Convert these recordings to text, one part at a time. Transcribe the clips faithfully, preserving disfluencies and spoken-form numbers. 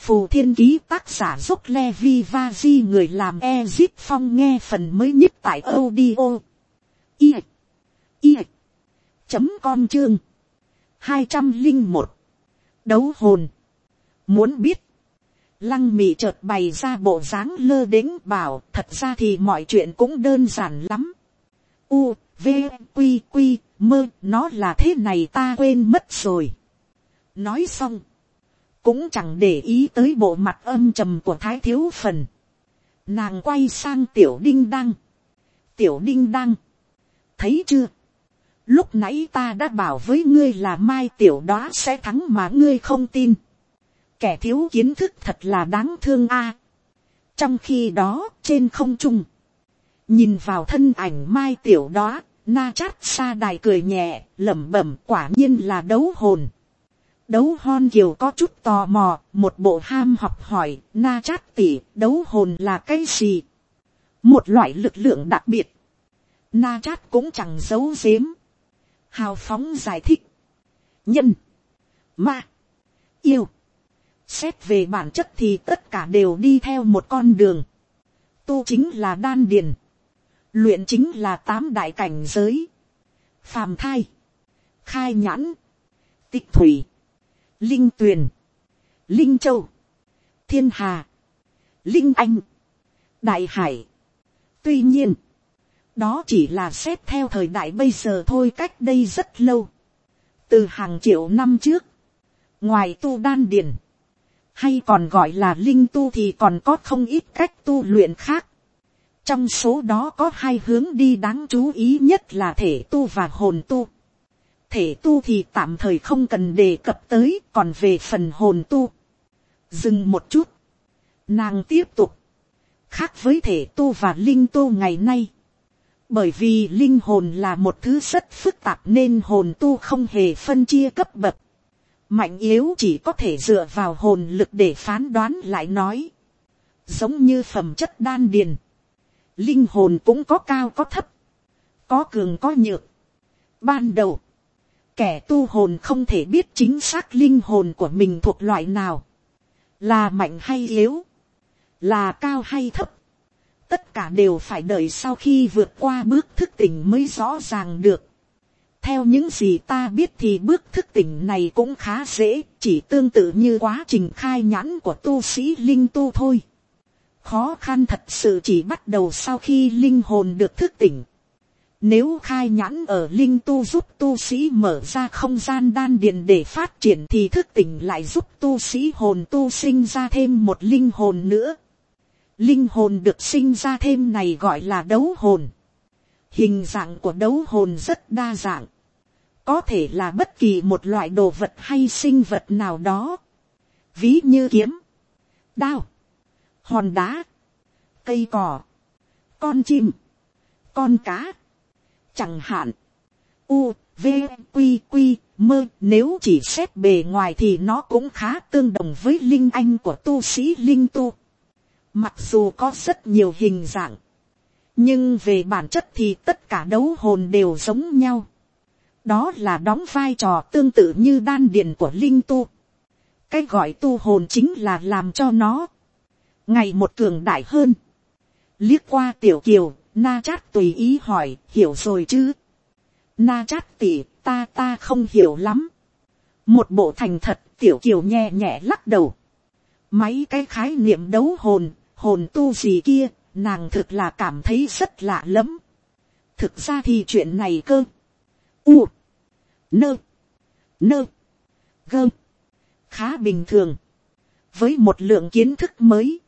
phù thiên ký, tác giả dốc Levi Vaji, người làm Ezip Phong, nghe phần mới nhất tại audio i i chấm com chương hai trăm linh một. Đấu hồn. Muốn biết, Lăng Mị chợt bày ra bộ dáng lơ đễnh bảo, thật ra thì mọi chuyện cũng đơn giản lắm. U, V, Quy, Quy, Mơ, nó là thế này ta quên mất rồi. Nói xong, cũng chẳng để ý tới bộ mặt âm trầm của Thái Thiếu Phần. Nàng quay sang Tiểu Đinh Đăng. Tiểu Đinh Đăng, thấy chưa? Lúc nãy ta đã bảo với ngươi là Mai Tiểu Đóa sẽ thắng mà ngươi không tin. Kẻ thiếu kiến thức thật là đáng thương a. Trong khi đó, trên không trung, nhìn vào thân ảnh Mai Tiểu Đóa, Na Chát Sa Đài cười nhẹ, lẩm bẩm, quả nhiên là đấu hồn. Đấu Hon Kiều có chút tò mò, một bộ ham học hỏi, Na Chát tỷ, đấu hồn là cái gì? Một loại lực lượng đặc biệt. Na Chát cũng chẳng giấu giếm, hào phóng giải thích. Nhân, ma, yêu, xét về bản chất thì tất cả đều đi theo một con đường. Tu chính là đan điền, luyện chính là tám đại cảnh giới: phàm thai, khai nhãn, tích thủy, linh tuyền, linh châu, thiên hà, linh anh, đại hải. Tuy nhiên, đó chỉ là xét theo thời đại bây giờ thôi, cách đây rất lâu. Từ hàng triệu năm trước, ngoài tu đan điền, hay còn gọi là linh tu, thì còn có không ít cách tu luyện khác. Trong số đó có hai hướng đi đáng chú ý nhất là thể tu và hồn tu. Thể tu thì tạm thời không cần đề cập tới, còn về phần hồn tu. Dừng một chút, nàng tiếp tục. Khác với thể tu và linh tu ngày nay, bởi vì linh hồn là một thứ rất phức tạp nên hồn tu không hề phân chia cấp bậc. Mạnh yếu chỉ có thể dựa vào hồn lực để phán đoán lại nói. Giống như phẩm chất đan điền, linh hồn cũng có cao có thấp, có cường có nhược. Ban đầu, kẻ tu hồn không thể biết chính xác linh hồn của mình thuộc loại nào, là mạnh hay yếu, là cao hay thấp. Tất cả đều phải đợi sau khi vượt qua bước thức tỉnh mới rõ ràng được. Theo những gì ta biết thì bước thức tỉnh này cũng khá dễ, chỉ tương tự như quá trình khai nhãn của tu sĩ linh tu thôi. Khó khăn thật sự chỉ bắt đầu sau khi linh hồn được thức tỉnh. Nếu khai nhãn ở linh tu giúp tu sĩ mở ra không gian đan điền để phát triển, thì thức tỉnh lại giúp tu sĩ hồn tu sinh ra thêm một linh hồn nữa. Linh hồn được sinh ra thêm này gọi là đấu hồn. Hình dạng của đấu hồn rất đa dạng. Có thể là bất kỳ một loại đồ vật hay sinh vật nào đó. Ví như kiếm, đao, hòn đá, cây cỏ, con chim, con cá. Chẳng hạn, U, V, Quy, Quy, Mơ, nếu chỉ xét bề ngoài thì nó cũng khá tương đồng với linh anh của tu sĩ linh tu. Mặc dù có rất nhiều hình dạng, nhưng về bản chất thì tất cả đấu hồn đều giống nhau. Đó là đóng vai trò tương tự như đan điền của linh tu. Cái gọi tu hồn chính là làm cho nó ngày một cường đại hơn. Liếc qua Tiểu Kiều, Na Chát tùy ý hỏi, hiểu rồi chứ? Na Chát tỷ, ta ta không hiểu lắm. Một bộ thành thật, Tiểu Kiều nhẹ nhẹ lắc đầu. Mấy cái khái niệm đấu hồn, hồn tu gì kia, nàng thực là cảm thấy rất lạ lắm. Thực ra thì chuyện này cơ. U, nơ, nơ, gơ, khá bình thường. Với một lượng kiến thức mới,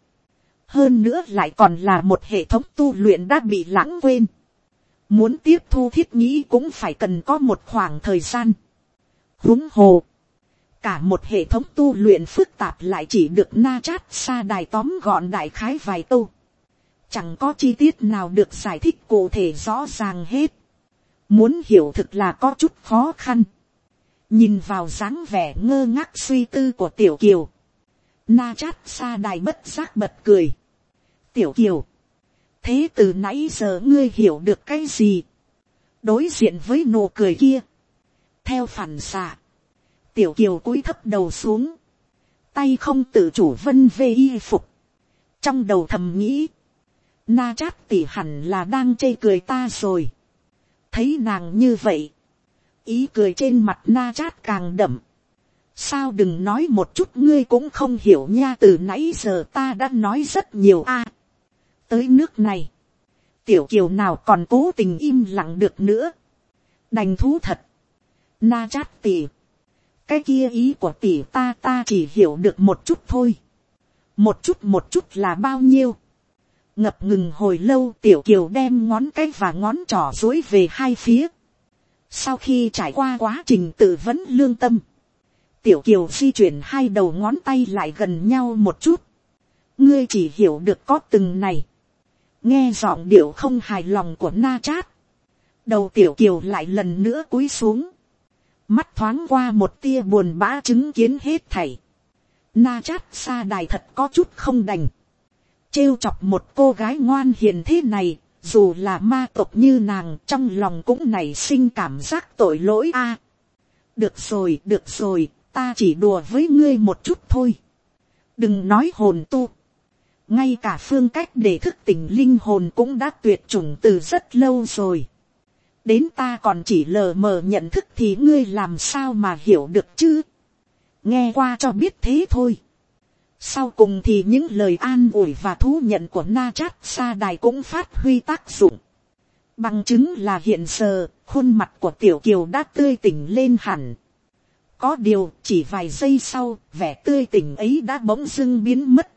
hơn nữa lại còn là một hệ thống tu luyện đã bị lãng quên. Muốn tiếp thu thiết nghĩ cũng phải cần có một khoảng thời gian. Huống hồ, cả một hệ thống tu luyện phức tạp lại chỉ được Na Chát Sa Đài tóm gọn đại khái vài câu. Chẳng có chi tiết nào được giải thích cụ thể rõ ràng hết. Muốn hiểu thực là có chút khó khăn. Nhìn vào dáng vẻ ngơ ngác suy tư của Tiểu Kiều, Na Chát Sa Đài bất giác bật cười. Tiểu Kiều, thế từ nãy giờ ngươi hiểu được cái gì? Đối diện với nụ cười kia, theo phản xạ, Tiểu Kiều cúi thấp đầu xuống. tay không tự chủ vân về y phục, trong đầu thầm nghĩ, na chát tỉ hẳn là đang chê cười ta rồi. Thấy nàng như vậy, ý cười trên mặt na chát càng đậm. Sao đừng nói một chút ngươi cũng không hiểu nha, từ nãy giờ ta đã nói rất nhiều a. Tới nước này, tiểu kiều nào còn cố tình im lặng được nữa. Đành thú thật. Na chát tỉ, cái kia ý của tỉ ta ta chỉ hiểu được một chút thôi. Một chút một chút là bao nhiêu? Ngập ngừng hồi lâu, tiểu kiều đem ngón cái và ngón trỏ duỗi về hai phía. Sau khi trải qua quá trình tự vấn lương tâm, tiểu kiều di chuyển hai đầu ngón tay lại gần nhau một chút. Ngươi chỉ hiểu được có từng này. Nghe giọng điệu không hài lòng của na chát, đầu tiểu kiều lại lần nữa cúi xuống. Mắt thoáng qua một tia buồn bã chứng kiến hết thảy. Na chát xa đài thật có chút không đành. Trêu chọc một cô gái ngoan hiền thế này, dù là ma tộc như nàng, trong lòng cũng nảy sinh cảm giác tội lỗi a. Được rồi, được rồi, ta chỉ đùa với ngươi một chút thôi. Đừng nói hồn tu. Ngay cả phương cách để thức tỉnh linh hồn cũng đã tuyệt chủng từ rất lâu rồi. Đến ta còn chỉ lờ mờ nhận thức thì ngươi làm sao mà hiểu được chứ. Nghe qua cho biết thế thôi. Sau cùng thì những lời an ủi và thú nhận của na chát sa đài cũng phát huy tác dụng. Bằng chứng là hiện giờ, khuôn mặt của tiểu kiều đã tươi tỉnh lên hẳn. Có điều, chỉ vài giây sau, vẻ tươi tỉnh ấy đã bỗng dưng biến mất.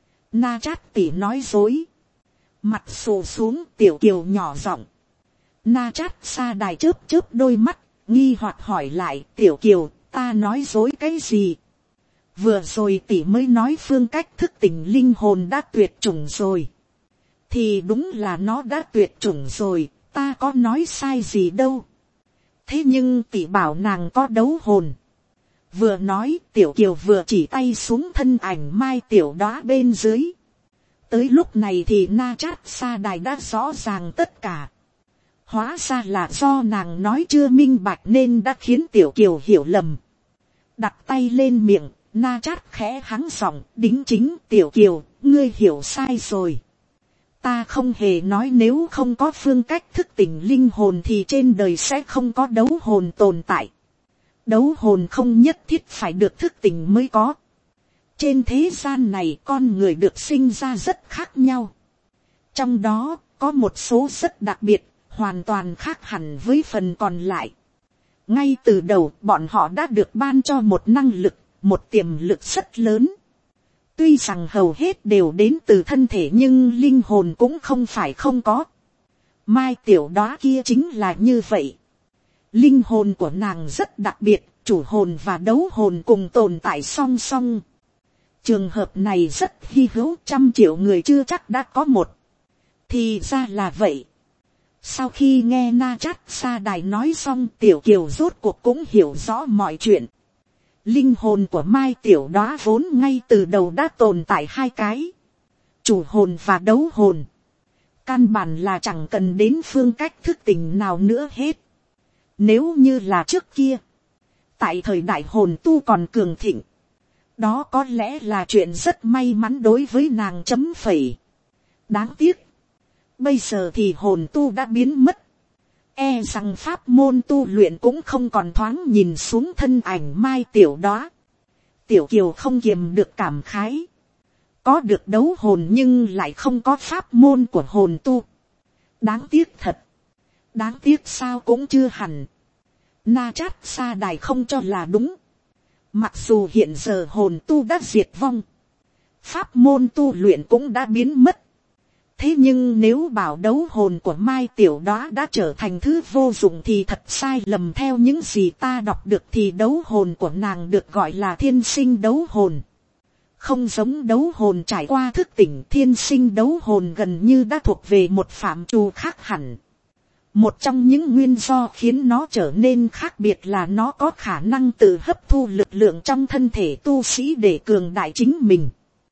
Na chát tỉ nói dối. Mặt xù xuống, tiểu kiều nhỏ giọng. Na chát sa đài chớp chớp đôi mắt, nghi hoặc hỏi lại, tiểu kiều, ta nói dối cái gì? Vừa rồi tỷ mới nói phương cách thức tỉnh linh hồn đã tuyệt chủng rồi. Thì đúng là nó đã tuyệt chủng rồi, ta có nói sai gì đâu. Thế nhưng tỷ bảo nàng có đấu hồn. Vừa nói, tiểu kiều vừa chỉ tay xuống thân ảnh mai tiểu đóa bên dưới. Tới lúc này thì na chát sa đài đã rõ ràng tất cả. Hóa ra là do nàng nói chưa minh bạch nên đã khiến tiểu kiều hiểu lầm. Đặt tay lên miệng, na chát khẽ hắng giọng, đính chính, tiểu kiều, ngươi hiểu sai rồi. Ta không hề nói nếu không có phương cách thức tỉnh linh hồn thì trên đời sẽ không có đấu hồn tồn tại. Đấu hồn không nhất thiết phải được thức tỉnh mới có. Trên thế gian này con người được sinh ra rất khác nhau. Trong đó có một số rất đặc biệt, hoàn toàn khác hẳn với phần còn lại. Ngay từ đầu bọn họ đã được ban cho một năng lực, một tiềm lực rất lớn. Tuy rằng hầu hết đều đến từ thân thể nhưng linh hồn cũng không phải không có. Mai tiểu đóa kia chính là như vậy. Linh hồn của nàng rất đặc biệt, chủ hồn và đấu hồn cùng tồn tại song song. Trường hợp này rất hy hữu, trăm triệu người chưa chắc đã có một. Thì ra là vậy. Sau khi nghe na chát sa đài nói xong, tiểu kiều rốt cuộc cũng hiểu rõ mọi chuyện. Linh hồn của mai tiểu đóa vốn ngay từ đầu đã tồn tại hai cái. Chủ hồn và đấu hồn. Căn bản là chẳng cần đến phương cách thức tỉnh nào nữa hết. Nếu như là trước kia, tại thời đại hồn tu còn cường thịnh, đó có lẽ là chuyện rất may mắn đối với nàng chấm phẩy. Đáng tiếc, bây giờ thì hồn tu đã biến mất. E rằng pháp môn tu luyện cũng không còn thoáng nhìn xuống thân ảnh mai tiểu đóa. Tiểu kiều không kiềm được cảm khái. Có được đấu hồn nhưng lại không có pháp môn của hồn tu. Đáng tiếc thật. Đáng tiếc sao cũng chưa hẳn. Na chát sa đài không cho là đúng. Mặc dù hiện giờ hồn tu đã diệt vong, pháp môn tu luyện cũng đã biến mất. Thế nhưng nếu bảo đấu hồn của mai tiểu đóa đã trở thành thứ vô dụng thì thật sai lầm. Theo những gì ta đọc được thì đấu hồn của nàng được gọi là thiên sinh đấu hồn. Không giống đấu hồn trải qua thức tỉnh, thiên sinh đấu hồn gần như đã thuộc về một phạm trù khác hẳn. Một trong những nguyên do khiến nó trở nên khác biệt là nó có khả năng tự hấp thu lực lượng trong thân thể tu sĩ để cường đại chính mình.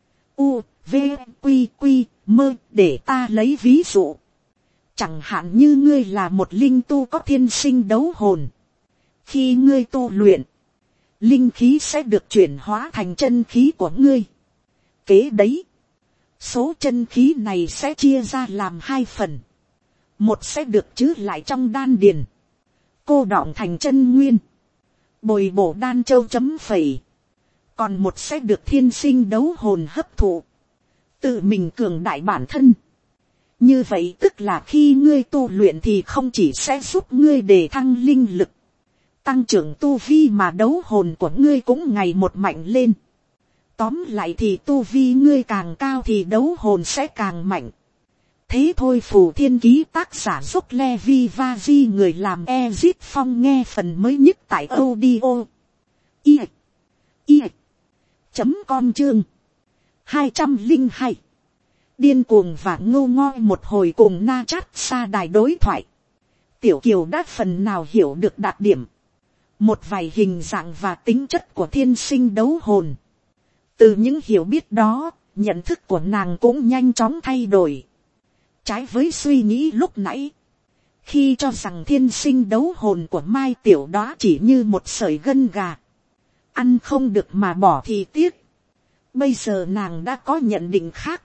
U, V, Quy, Quy, Mơ, để ta lấy ví dụ. Chẳng hạn như ngươi là một linh tu có thiên sinh đấu hồn. Khi ngươi tu luyện, linh khí sẽ được chuyển hóa thành chân khí của ngươi. Kế đấy, số chân khí này sẽ chia ra làm hai phần. Một sẽ được trữ lại trong đan điền, cô đọng thành chân nguyên, bồi bổ đan châu chấm phẩy. Còn một sẽ được thiên sinh đấu hồn hấp thụ, tự mình cường đại bản thân. Như vậy tức là khi ngươi tu luyện thì không chỉ sẽ giúp ngươi đề thăng linh lực, tăng trưởng tu vi, mà đấu hồn của ngươi cũng ngày một mạnh lên. Tóm lại thì tu vi ngươi càng cao thì đấu hồn sẽ càng mạnh. Thế thôi. Phù Thiên Ký, tác giả Dốc Levi Vaji, người làm Ezit Phong, nghe phần mới nhất tại audio i i chấm com chương hai trăm linh hai. Điên cuồng và ngô ngoi một hồi cùng Na Chát Sa đài đối thoại. Tiểu Kiều đã phần nào hiểu được đặc điểm, một vài hình dạng và tính chất của thiên sinh đấu hồn. Từ những hiểu biết đó, nhận thức của nàng cũng nhanh chóng thay đổi. Trái với suy nghĩ lúc nãy, khi cho rằng thiên sinh đấu hồn của Mai Tiểu đó chỉ như một sợi gân gà, ăn không được mà bỏ thì tiếc. Bây giờ nàng đã có nhận định khác.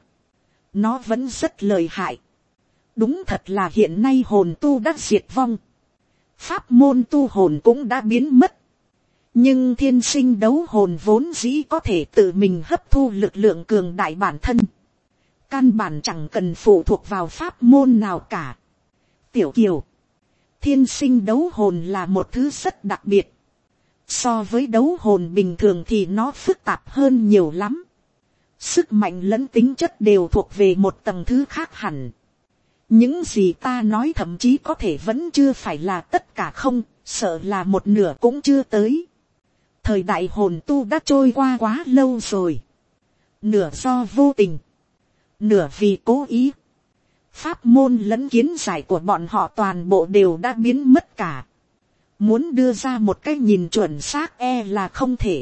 Nó vẫn rất lợi hại. Đúng thật là hiện nay hồn tu đã diệt vong, pháp môn tu hồn cũng đã biến mất. Nhưng thiên sinh đấu hồn vốn dĩ có thể tự mình hấp thu lực lượng cường đại bản thân, căn bản chẳng cần phụ thuộc vào pháp môn nào cả. Tiểu Kiều, thiên sinh đấu hồn là một thứ rất đặc biệt. So với đấu hồn bình thường thì nó phức tạp hơn nhiều lắm. Sức mạnh lẫn tính chất đều thuộc về một tầng thứ khác hẳn. Những gì ta nói thậm chí có thể vẫn chưa phải là tất cả, không, sợ là một nửa cũng chưa tới. Thời đại hồn tu đã trôi qua quá lâu rồi. Nửa do vô tình, nửa vì cố ý. Pháp môn lẫn kiến giải của bọn họ toàn bộ đều đã biến mất cả. Muốn đưa ra một cái nhìn chuẩn xác e là không thể.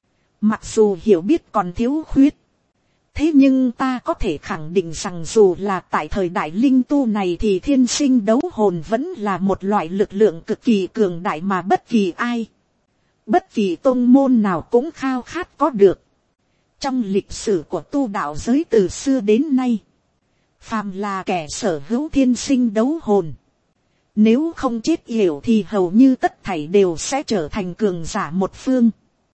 Mặc dù hiểu biết còn thiếu khuyết, thế nhưng ta có thể khẳng định rằng dù là tại thời đại linh tu này thì thiên sinh đấu hồn vẫn là một loại lực lượng cực kỳ cường đại mà bất kỳ ai, bất kỳ tôn môn nào cũng khao khát có được. Trong lịch sử của tu đạo giới từ xưa đến nay, phàm là kẻ sở hữu thiên sinh đấu hồn, nếu không chết yểu thì hầu như tất thảy đều sẽ trở thành cường giả một phương.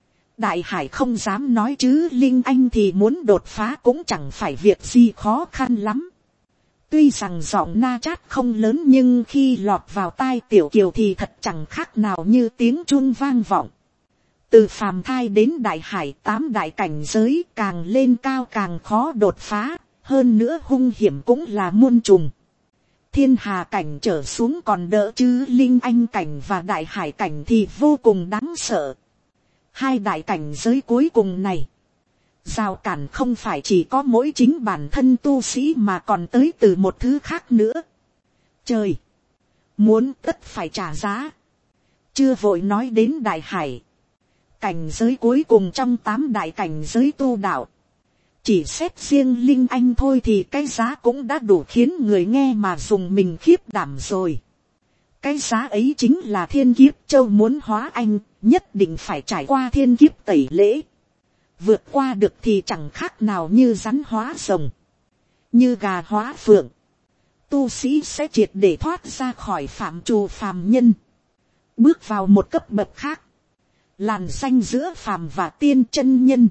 Đại hải không dám nói chứ Linh Anh thì muốn đột phá cũng chẳng phải việc gì khó khăn lắm. Tuy rằng giọng Na Chát không lớn nhưng khi lọt vào tai Tiểu Kiều thì thật chẳng khác nào như tiếng chuông vang vọng. Từ phàm thai đến đại hải, tám đại cảnh giới, càng lên cao càng khó đột phá, hơn nữa hung hiểm cũng là muôn trùng. Thiên hà cảnh trở xuống còn đỡ chứ Linh Anh cảnh và đại hải cảnh thì vô cùng đáng sợ. Hai đại cảnh giới cuối cùng này, rào cản không phải chỉ có mỗi chính bản thân tu sĩ mà còn tới từ một thứ khác nữa. Trời, muốn tất phải trả giá. Chưa vội nói đến đại hải, cảnh giới cuối cùng trong tám đại cảnh giới tu đạo. Chỉ xét riêng Linh Anh thôi thì cái giá cũng đã đủ khiến người nghe mà dùng mình khiếp đảm rồi. Cái giá ấy chính là thiên kiếp châu, muốn hóa anh, nhất định phải trải qua thiên kiếp tẩy lễ. Vượt qua được thì chẳng khác nào như rắn hóa rồng, như gà hóa phượng. Tu sĩ sẽ triệt để thoát ra khỏi phạm trù phàm nhân, bước vào một cấp bậc khác, làn ranh giữa phàm và tiên chân nhân.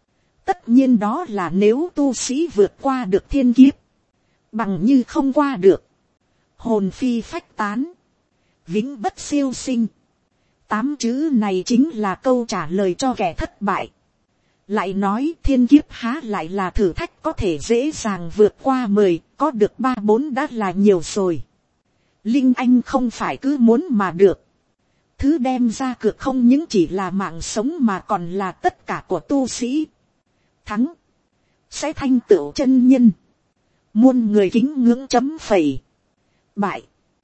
Tất nhiên đó là nếu tu sĩ vượt qua được thiên kiếp, bằng như không qua được, hồn phi phách tán, vĩnh bất siêu sinh. Tám chữ này chính là câu trả lời cho kẻ thất bại. Lại nói thiên kiếp há lại là thử thách có thể dễ dàng vượt qua, mười, có được ba bốn đã là nhiều rồi. Linh Anh không phải cứ muốn mà được. Thứ đem ra cược không những chỉ là mạng sống mà còn là tất cả của tu sĩ. Thắng, sẽ thanh tựu chân nhân. Muôn người kính ngưỡng chấm phẩy. Bại,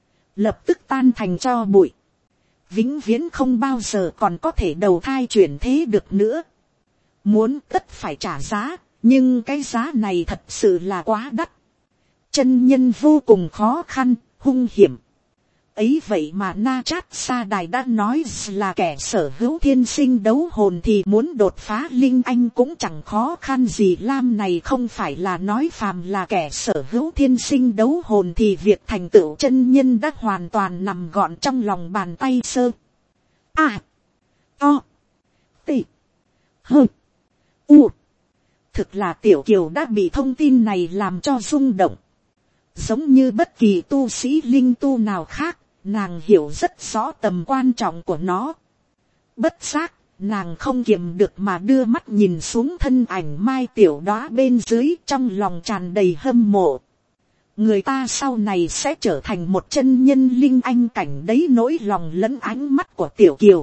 lập tức tan thành tro bụi. Vĩnh viễn không bao giờ còn có thể đầu thai chuyển thế được nữa. Muốn tất phải trả giá, nhưng cái giá này thật sự là quá đắt. Chân nhân vô cùng khó khăn, hung hiểm. ấy vậy mà Na Chát Sa Đài đã nói là kẻ sở hữu thiên sinh đấu hồn thì muốn đột phá linh anh cũng chẳng khó khăn gì. Lam này không phải là nói phàm là kẻ sở hữu thiên sinh đấu hồn thì việc thành tựu chân nhân đã hoàn toàn nằm gọn trong lòng bàn tay. Sơ a o t hơ u. Thực là Tiểu Kiều đã bị thông tin này làm cho rung động. Giống như bất kỳ tu sĩ linh tu nào khác, nàng hiểu rất rõ tầm quan trọng của nó. Bất giác, nàng không kiềm được mà đưa mắt nhìn xuống thân ảnh Mai Tiểu Đóa bên dưới, trong lòng tràn đầy hâm mộ. Người ta sau này sẽ trở thành một chân nhân linh anh cảnh đấy. Nỗi lòng lẫn ánh mắt của Tiểu Kiều,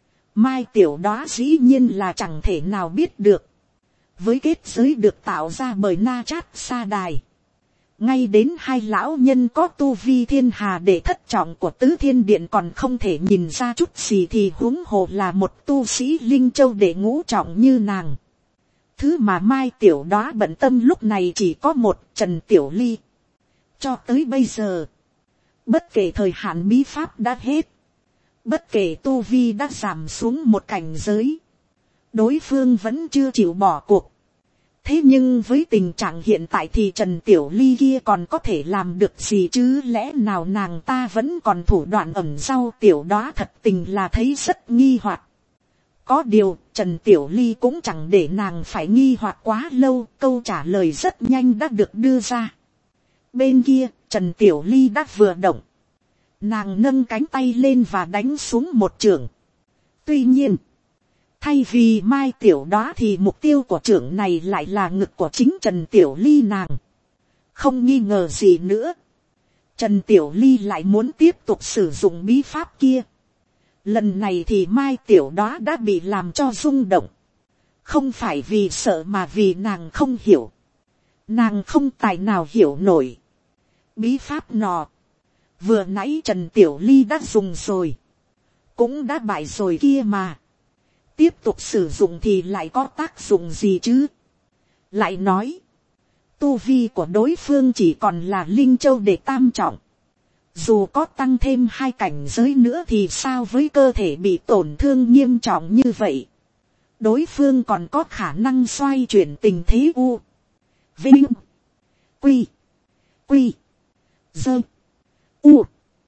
Mai Tiểu Đóa dĩ nhiên là chẳng thể nào biết được. Với kết giới được tạo ra bởi Na Chát Sa Đài, ngay đến hai lão nhân có tu vi thiên hà để thất trọng của Tứ Thiên Điện còn không thể nhìn ra chút gì, thì huống hồ là một tu sĩ linh châu để ngũ trọng như nàng. Thứ mà Mai Tiểu Đóa bận tâm lúc này chỉ có một: Trần Tiểu Ly. Cho tới bây giờ, bất kể thời hạn bí pháp đã hết, bất kể tu vi đã giảm xuống một cảnh giới, đối phương vẫn chưa chịu bỏ cuộc. Thế nhưng với tình trạng hiện tại thì Trần Tiểu Ly kia còn có thể làm được gì chứ? Lẽ nào nàng ta vẫn còn thủ đoạn ẩn sau? Tiểu Đóa thật tình là thấy rất nghi hoặc. Có điều Trần Tiểu Ly cũng chẳng để nàng phải nghi hoặc quá lâu, câu trả lời rất nhanh đã được đưa ra. Bên kia Trần Tiểu Ly đã vừa động, nàng nâng cánh tay lên và đánh xuống một chưởng. Tuy nhiên, thay vì Mai Tiểu Đóa thì mục tiêu của chưởng này lại là ngực của chính Trần Tiểu Ly nàng. Không nghi ngờ gì nữa, Trần Tiểu Ly lại muốn tiếp tục sử dụng bí pháp kia. Lần này thì Mai Tiểu Đóa đã bị làm cho rung động. Không phải vì sợ mà vì nàng không hiểu. Nàng không tài nào hiểu nổi. Bí pháp nọ, vừa nãy Trần Tiểu Ly đã dùng rồi, cũng đã bại rồi kia mà. Tiếp tục sử dụng thì lại có tác dụng gì chứ? Lại nói, tu vi của đối phương chỉ còn là linh châu để tam trọng. Dù có tăng thêm hai cảnh giới nữa thì sao với cơ thể bị tổn thương nghiêm trọng như vậy? Đối phương còn có khả năng xoay chuyển tình thế u, vinh, quy, quy, dơ, u.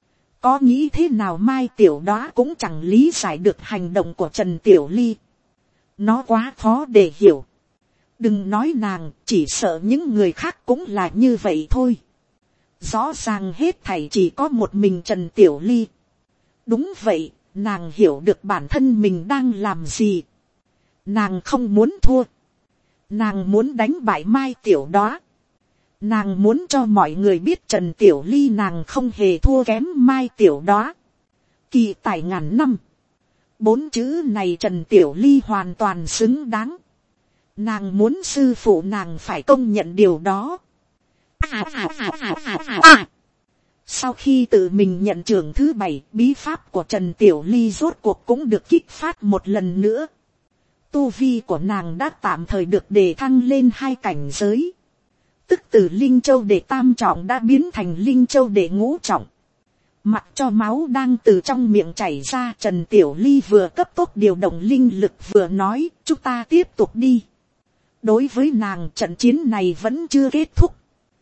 Có nghĩ thế nào Mai Tiểu Đóa cũng chẳng lý giải được hành động của Trần Tiểu Ly. Nó quá khó để hiểu. Đừng nói nàng, chỉ sợ những người khác cũng là như vậy thôi. Rõ ràng hết thảy chỉ có một mình Trần Tiểu Ly. Đúng vậy, nàng hiểu được bản thân mình đang làm gì. Nàng không muốn thua. Nàng muốn đánh bại Mai Tiểu Đóa. Nàng muốn cho mọi người biết Trần Tiểu Ly nàng không hề thua kém Mai Tiểu Đóa. Kỳ tài ngàn năm. Bốn chữ này Trần Tiểu Ly hoàn toàn xứng đáng. Nàng muốn sư phụ nàng phải công nhận điều đó. À, à, à, à, à, à, à. Sau khi tự mình nhận trưởng thứ bảy, bí pháp của Trần Tiểu Ly rốt cuộc cũng được kích phát một lần nữa. Tu vi của nàng đã tạm thời được đề thăng lên hai cảnh giới. Tức từ linh châu đệ tam trọng đã biến thành linh châu đệ ngũ trọng. Mặc cho máu đang từ trong miệng chảy ra, Trần Tiểu Ly vừa cấp tốc điều động linh lực vừa nói, chúng ta tiếp tục đi. Đối với nàng, trận chiến này vẫn chưa kết thúc.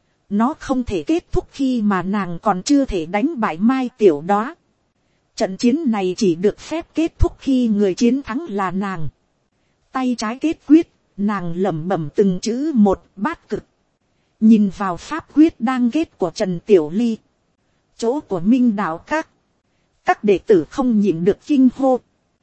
Nó không thể kết thúc khi mà nàng còn chưa thể đánh bại Mai Tiểu Đóa. Trận chiến này chỉ được phép kết thúc khi người chiến thắng là nàng. Tay trái kết quyết, nàng lẩm bẩm từng chữ một: bát cực. Nhìn vào pháp quyết đang kết của Trần Tiểu Ly, chỗ của Minh Đạo Các, các đệ tử không nhịn được kinh hô.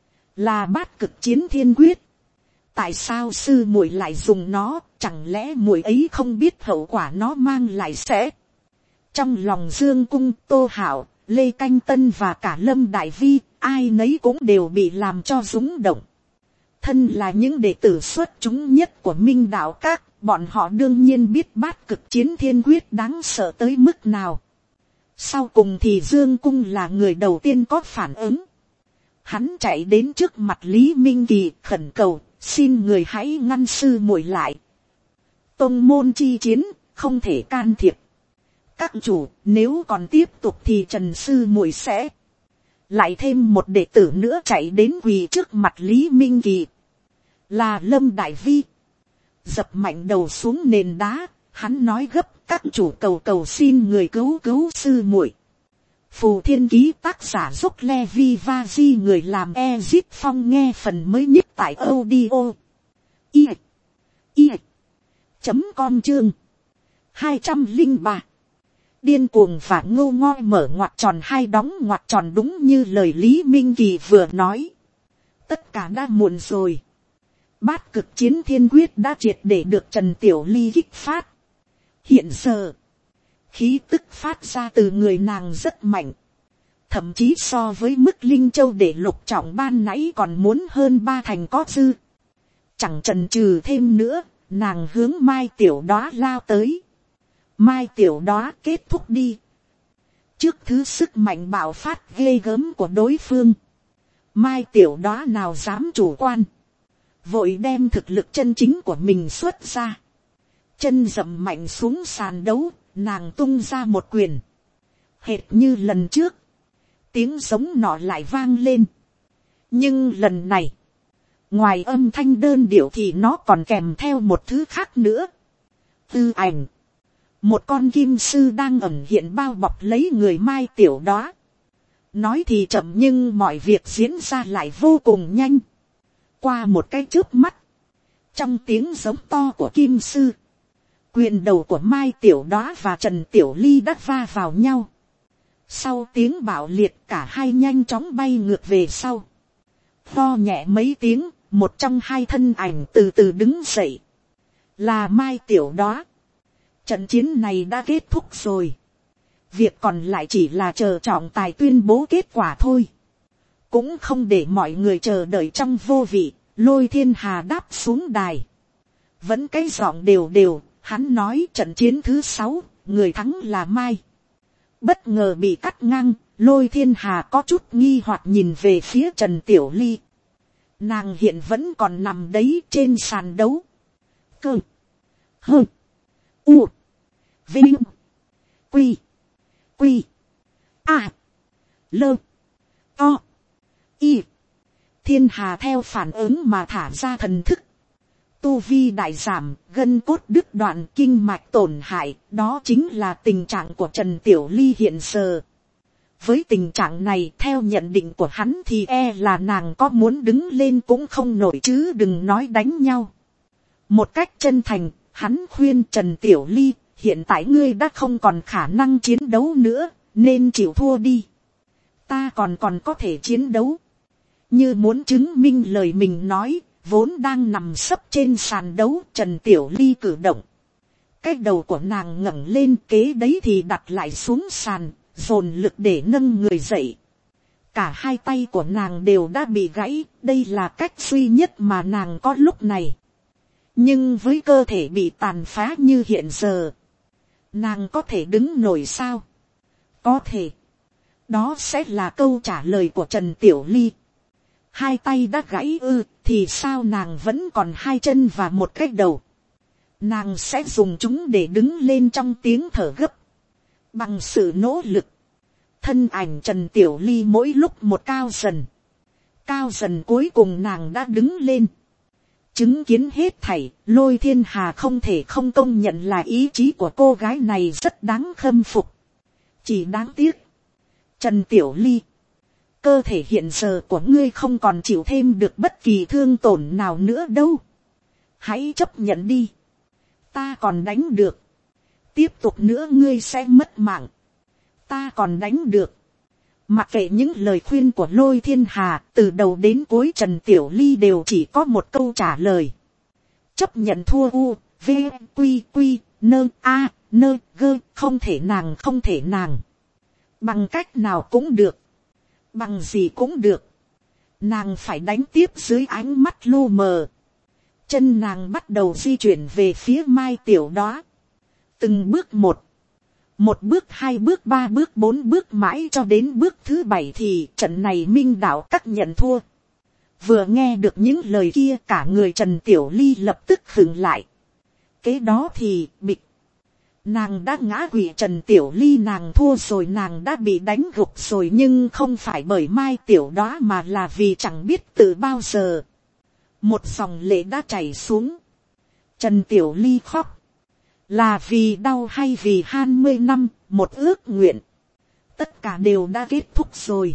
Là bát cực chiến thiên quyết. Tại sao sư muội lại dùng nó? Chẳng lẽ muội ấy không biết hậu quả nó mang lại sẽ? Trong lòng Dương Cung, Tô Hạo, Lê Canh Tân và cả Lâm Đại Vi, ai nấy cũng đều bị làm cho rúng động. Thân là những đệ tử xuất chúng nhất của Minh Đạo Các, bọn họ đương nhiên biết bát cực chiến thiên quyết đáng sợ tới mức nào. Sau cùng thì Dương Cung là người đầu tiên có phản ứng. Hắn chạy đến trước mặt Lý Minh Kỳ khẩn cầu, xin người hãy ngăn sư muội lại. Tông môn chi chiến, không thể can thiệp. các chủ, nếu còn tiếp tục thì Trần sư muội sẽ lại thêm một đệ tử nữa chạy đến quỳ trước mặt Lý Minh Kỳ, là Lâm Đại Vi. Dập mạnh đầu xuống nền đá, hắn nói gấp, các chủ cầu cầu xin người cứu cứu sư muội. Phù Thiên Ký tác giả Dốc Levi Vaji, người làm Ezip Phong, nghe phần mới nhất tại audio i i chấm com chương hai trăm linh ba. Điên cuồng và ngô ngoi mở ngoặc tròn hai đóng ngoặc tròn, đúng như lời Lý Minh Kỳ vừa nói. Tất cả đã muộn rồi. Bát cực chiến thiên quyết đã triệt để được Trần Tiểu Ly kích phát. Hiện giờ, khí tức phát ra từ người nàng rất mạnh. Thậm chí so với mức Linh Châu để lục trọng ban nãy còn muốn hơn ba thành có dư. Chẳng chần chừ thêm nữa, nàng hướng Mai Tiểu Đóa lao tới. Mai Tiểu Đóa kết thúc đi. Trước thứ sức mạnh bạo phát ghê gớm của đối phương, Mai Tiểu Đóa nào dám chủ quan, vội đem thực lực chân chính của mình xuất ra. Chân dậm mạnh xuống sàn đấu, nàng tung ra một quyền. Hệt như lần trước, tiếng giống nọ lại vang lên. Nhưng lần này, ngoài âm thanh đơn điệu thì nó còn kèm theo một thứ khác nữa. Tư ảnh. Một con kim sư đang ẩn hiện bao bọc lấy người Mai Tiểu Đóa. Nói thì chậm nhưng mọi việc diễn ra lại vô cùng nhanh. Qua một cái chớp mắt, trong tiếng giống to của kim sư, quyền đầu của Mai Tiểu Đóa và Trần Tiểu Ly đã va vào nhau. Sau tiếng bạo liệt, cả hai nhanh chóng bay ngược về sau. Lo nhẹ mấy tiếng, một trong hai thân ảnh từ từ đứng dậy. Là Mai Tiểu Đóa. Trận chiến này đã kết thúc rồi. Việc còn lại chỉ là chờ trọng tài tuyên bố kết quả thôi. Cũng không để mọi người chờ đợi trong vô vị. Lôi Thiên Hà đáp xuống đài. Vẫn cái giọng đều đều. Hắn nói trận chiến thứ sáu, người thắng là Mai. Bất ngờ bị cắt ngang, Lôi Thiên Hà có chút nghi hoặc nhìn về phía Trần Tiểu Ly. Nàng hiện vẫn còn nằm đấy trên sàn đấu. Cơ. Hơ. U. Vinh. Quy. Quy. A. Lơ. To. Y. Thiên Hà theo phản ứng mà thả ra thần thức. Tu vi đại giảm, gân cốt đứt đoạn, kinh mạch tổn hại, đó chính là tình trạng của Trần Tiểu Ly hiện giờ. Với tình trạng này, theo nhận định của hắn thì e là nàng có muốn đứng lên cũng không nổi chứ đừng nói đánh nhau. Một cách chân thành, hắn khuyên Trần Tiểu Ly, hiện tại ngươi đã không còn khả năng chiến đấu nữa, nên chịu thua đi. Ta còn còn có thể chiến đấu. Như muốn chứng minh lời mình nói, vốn đang nằm sấp trên sàn đấu, Trần Tiểu Ly cử động. Cái đầu của nàng ngẩng lên, kế đấy thì đặt lại xuống sàn, dồn lực để nâng người dậy. Cả hai tay của nàng đều đã bị gãy, đây là cách duy nhất mà nàng có lúc này. Nhưng với cơ thể bị tàn phá như hiện giờ, nàng có thể đứng nổi sao? Có thể. Đó sẽ là câu trả lời của Trần Tiểu Ly. Hai tay đã gãy ư, thì sao nàng vẫn còn hai chân và một cái đầu. Nàng sẽ dùng chúng để đứng lên trong tiếng thở gấp. Bằng sự nỗ lực, thân ảnh Trần Tiểu Ly mỗi lúc một cao dần. Cao dần cuối cùng nàng đã đứng lên. Chứng kiến hết thảy, Lôi Thiên Hà không thể không công nhận là ý chí của cô gái này rất đáng khâm phục. Chỉ đáng tiếc, Trần Tiểu Ly, cơ thể hiện giờ của ngươi không còn chịu thêm được bất kỳ thương tổn nào nữa đâu. Hãy chấp nhận đi. Ta còn đánh được. Tiếp tục nữa ngươi sẽ mất mạng. Ta còn đánh được. Mặc kệ những lời khuyên của Lôi Thiên Hà, từ đầu đến cuối Trần Tiểu Ly đều chỉ có một câu trả lời. Chấp nhận thua u, v, quy, quy, nơ, a, nơ, gơ, không thể nàng không thể nàng. Bằng cách nào cũng được. Bằng gì cũng được. Nàng phải đánh tiếp dưới ánh mắt lu mờ. Chân nàng bắt đầu di chuyển về phía Mai Tiểu Đóa. Từng bước một. Một bước, hai bước, ba bước, bốn bước mãi cho đến bước thứ bảy thì trận này Minh Đạo Các nhận thua. Vừa nghe được những lời kia cả người Trần Tiểu Ly lập tức khựng lại. Kế đó thì bịch. Nàng đã ngã quỵ Trần Tiểu Ly, nàng thua rồi, nàng đã bị đánh gục rồi, nhưng không phải bởi Mai Tiểu Đóa mà là vì chẳng biết từ bao giờ. Một dòng lệ đã chảy xuống. Trần Tiểu Ly khóc. Là vì đau hay vì hai mươi năm, một ước nguyện. Tất cả đều đã kết thúc rồi.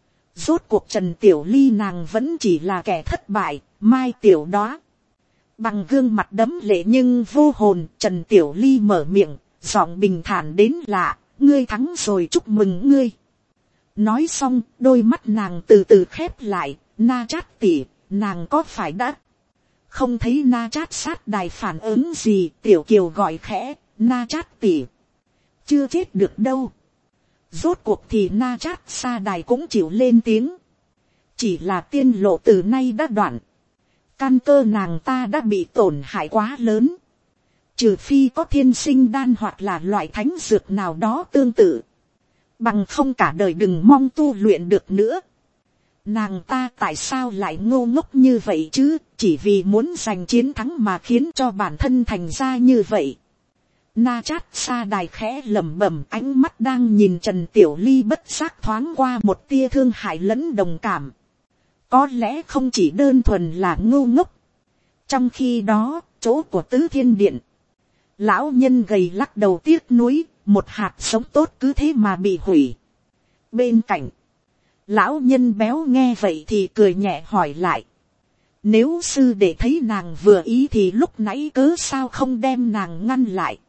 Rốt cuộc Trần Tiểu Ly nàng vẫn chỉ là kẻ thất bại, Mai Tiểu Đóa. Bằng gương mặt đẫm lệ nhưng vô hồn, Trần Tiểu Ly mở miệng, giọng bình thản đến lạ, ngươi thắng rồi, chúc mừng ngươi. Nói xong, đôi mắt nàng từ từ khép lại, Na Chát tỉ, nàng có phải đã... Không thấy Na Chát sát đài phản ứng gì, Tiểu Kiều gọi khẽ, Na Chát tỉ. Chưa chết được đâu. Rốt cuộc thì Na Chát xa đài cũng chịu lên tiếng. Chỉ là tiên lộ từ nay đã đoạn. Căn cơ nàng ta đã bị tổn hại quá lớn. Trừ phi có thiên sinh đan hoặc là loại thánh dược nào đó tương tự. Bằng không cả đời đừng mong tu luyện được nữa. Nàng ta tại sao lại ngô ngốc như vậy chứ, chỉ vì muốn giành chiến thắng mà khiến cho bản thân thành ra như vậy. Na Chát xa đài khẽ lẩm bẩm, ánh mắt đang nhìn Trần Tiểu Ly bất giác thoáng qua một tia thương hại lẫn đồng cảm. Có lẽ không chỉ đơn thuần là ngô ngốc. Trong khi đó, chỗ của Tứ Thiên Điện. Lão nhân gầy lắc đầu tiếc nuối, một hạt sống tốt cứ thế mà bị hủy. Bên cạnh, lão nhân béo nghe vậy thì cười nhẹ hỏi lại. Nếu sư đệ thấy nàng vừa ý thì lúc nãy cớ sao không đem nàng ngăn lại.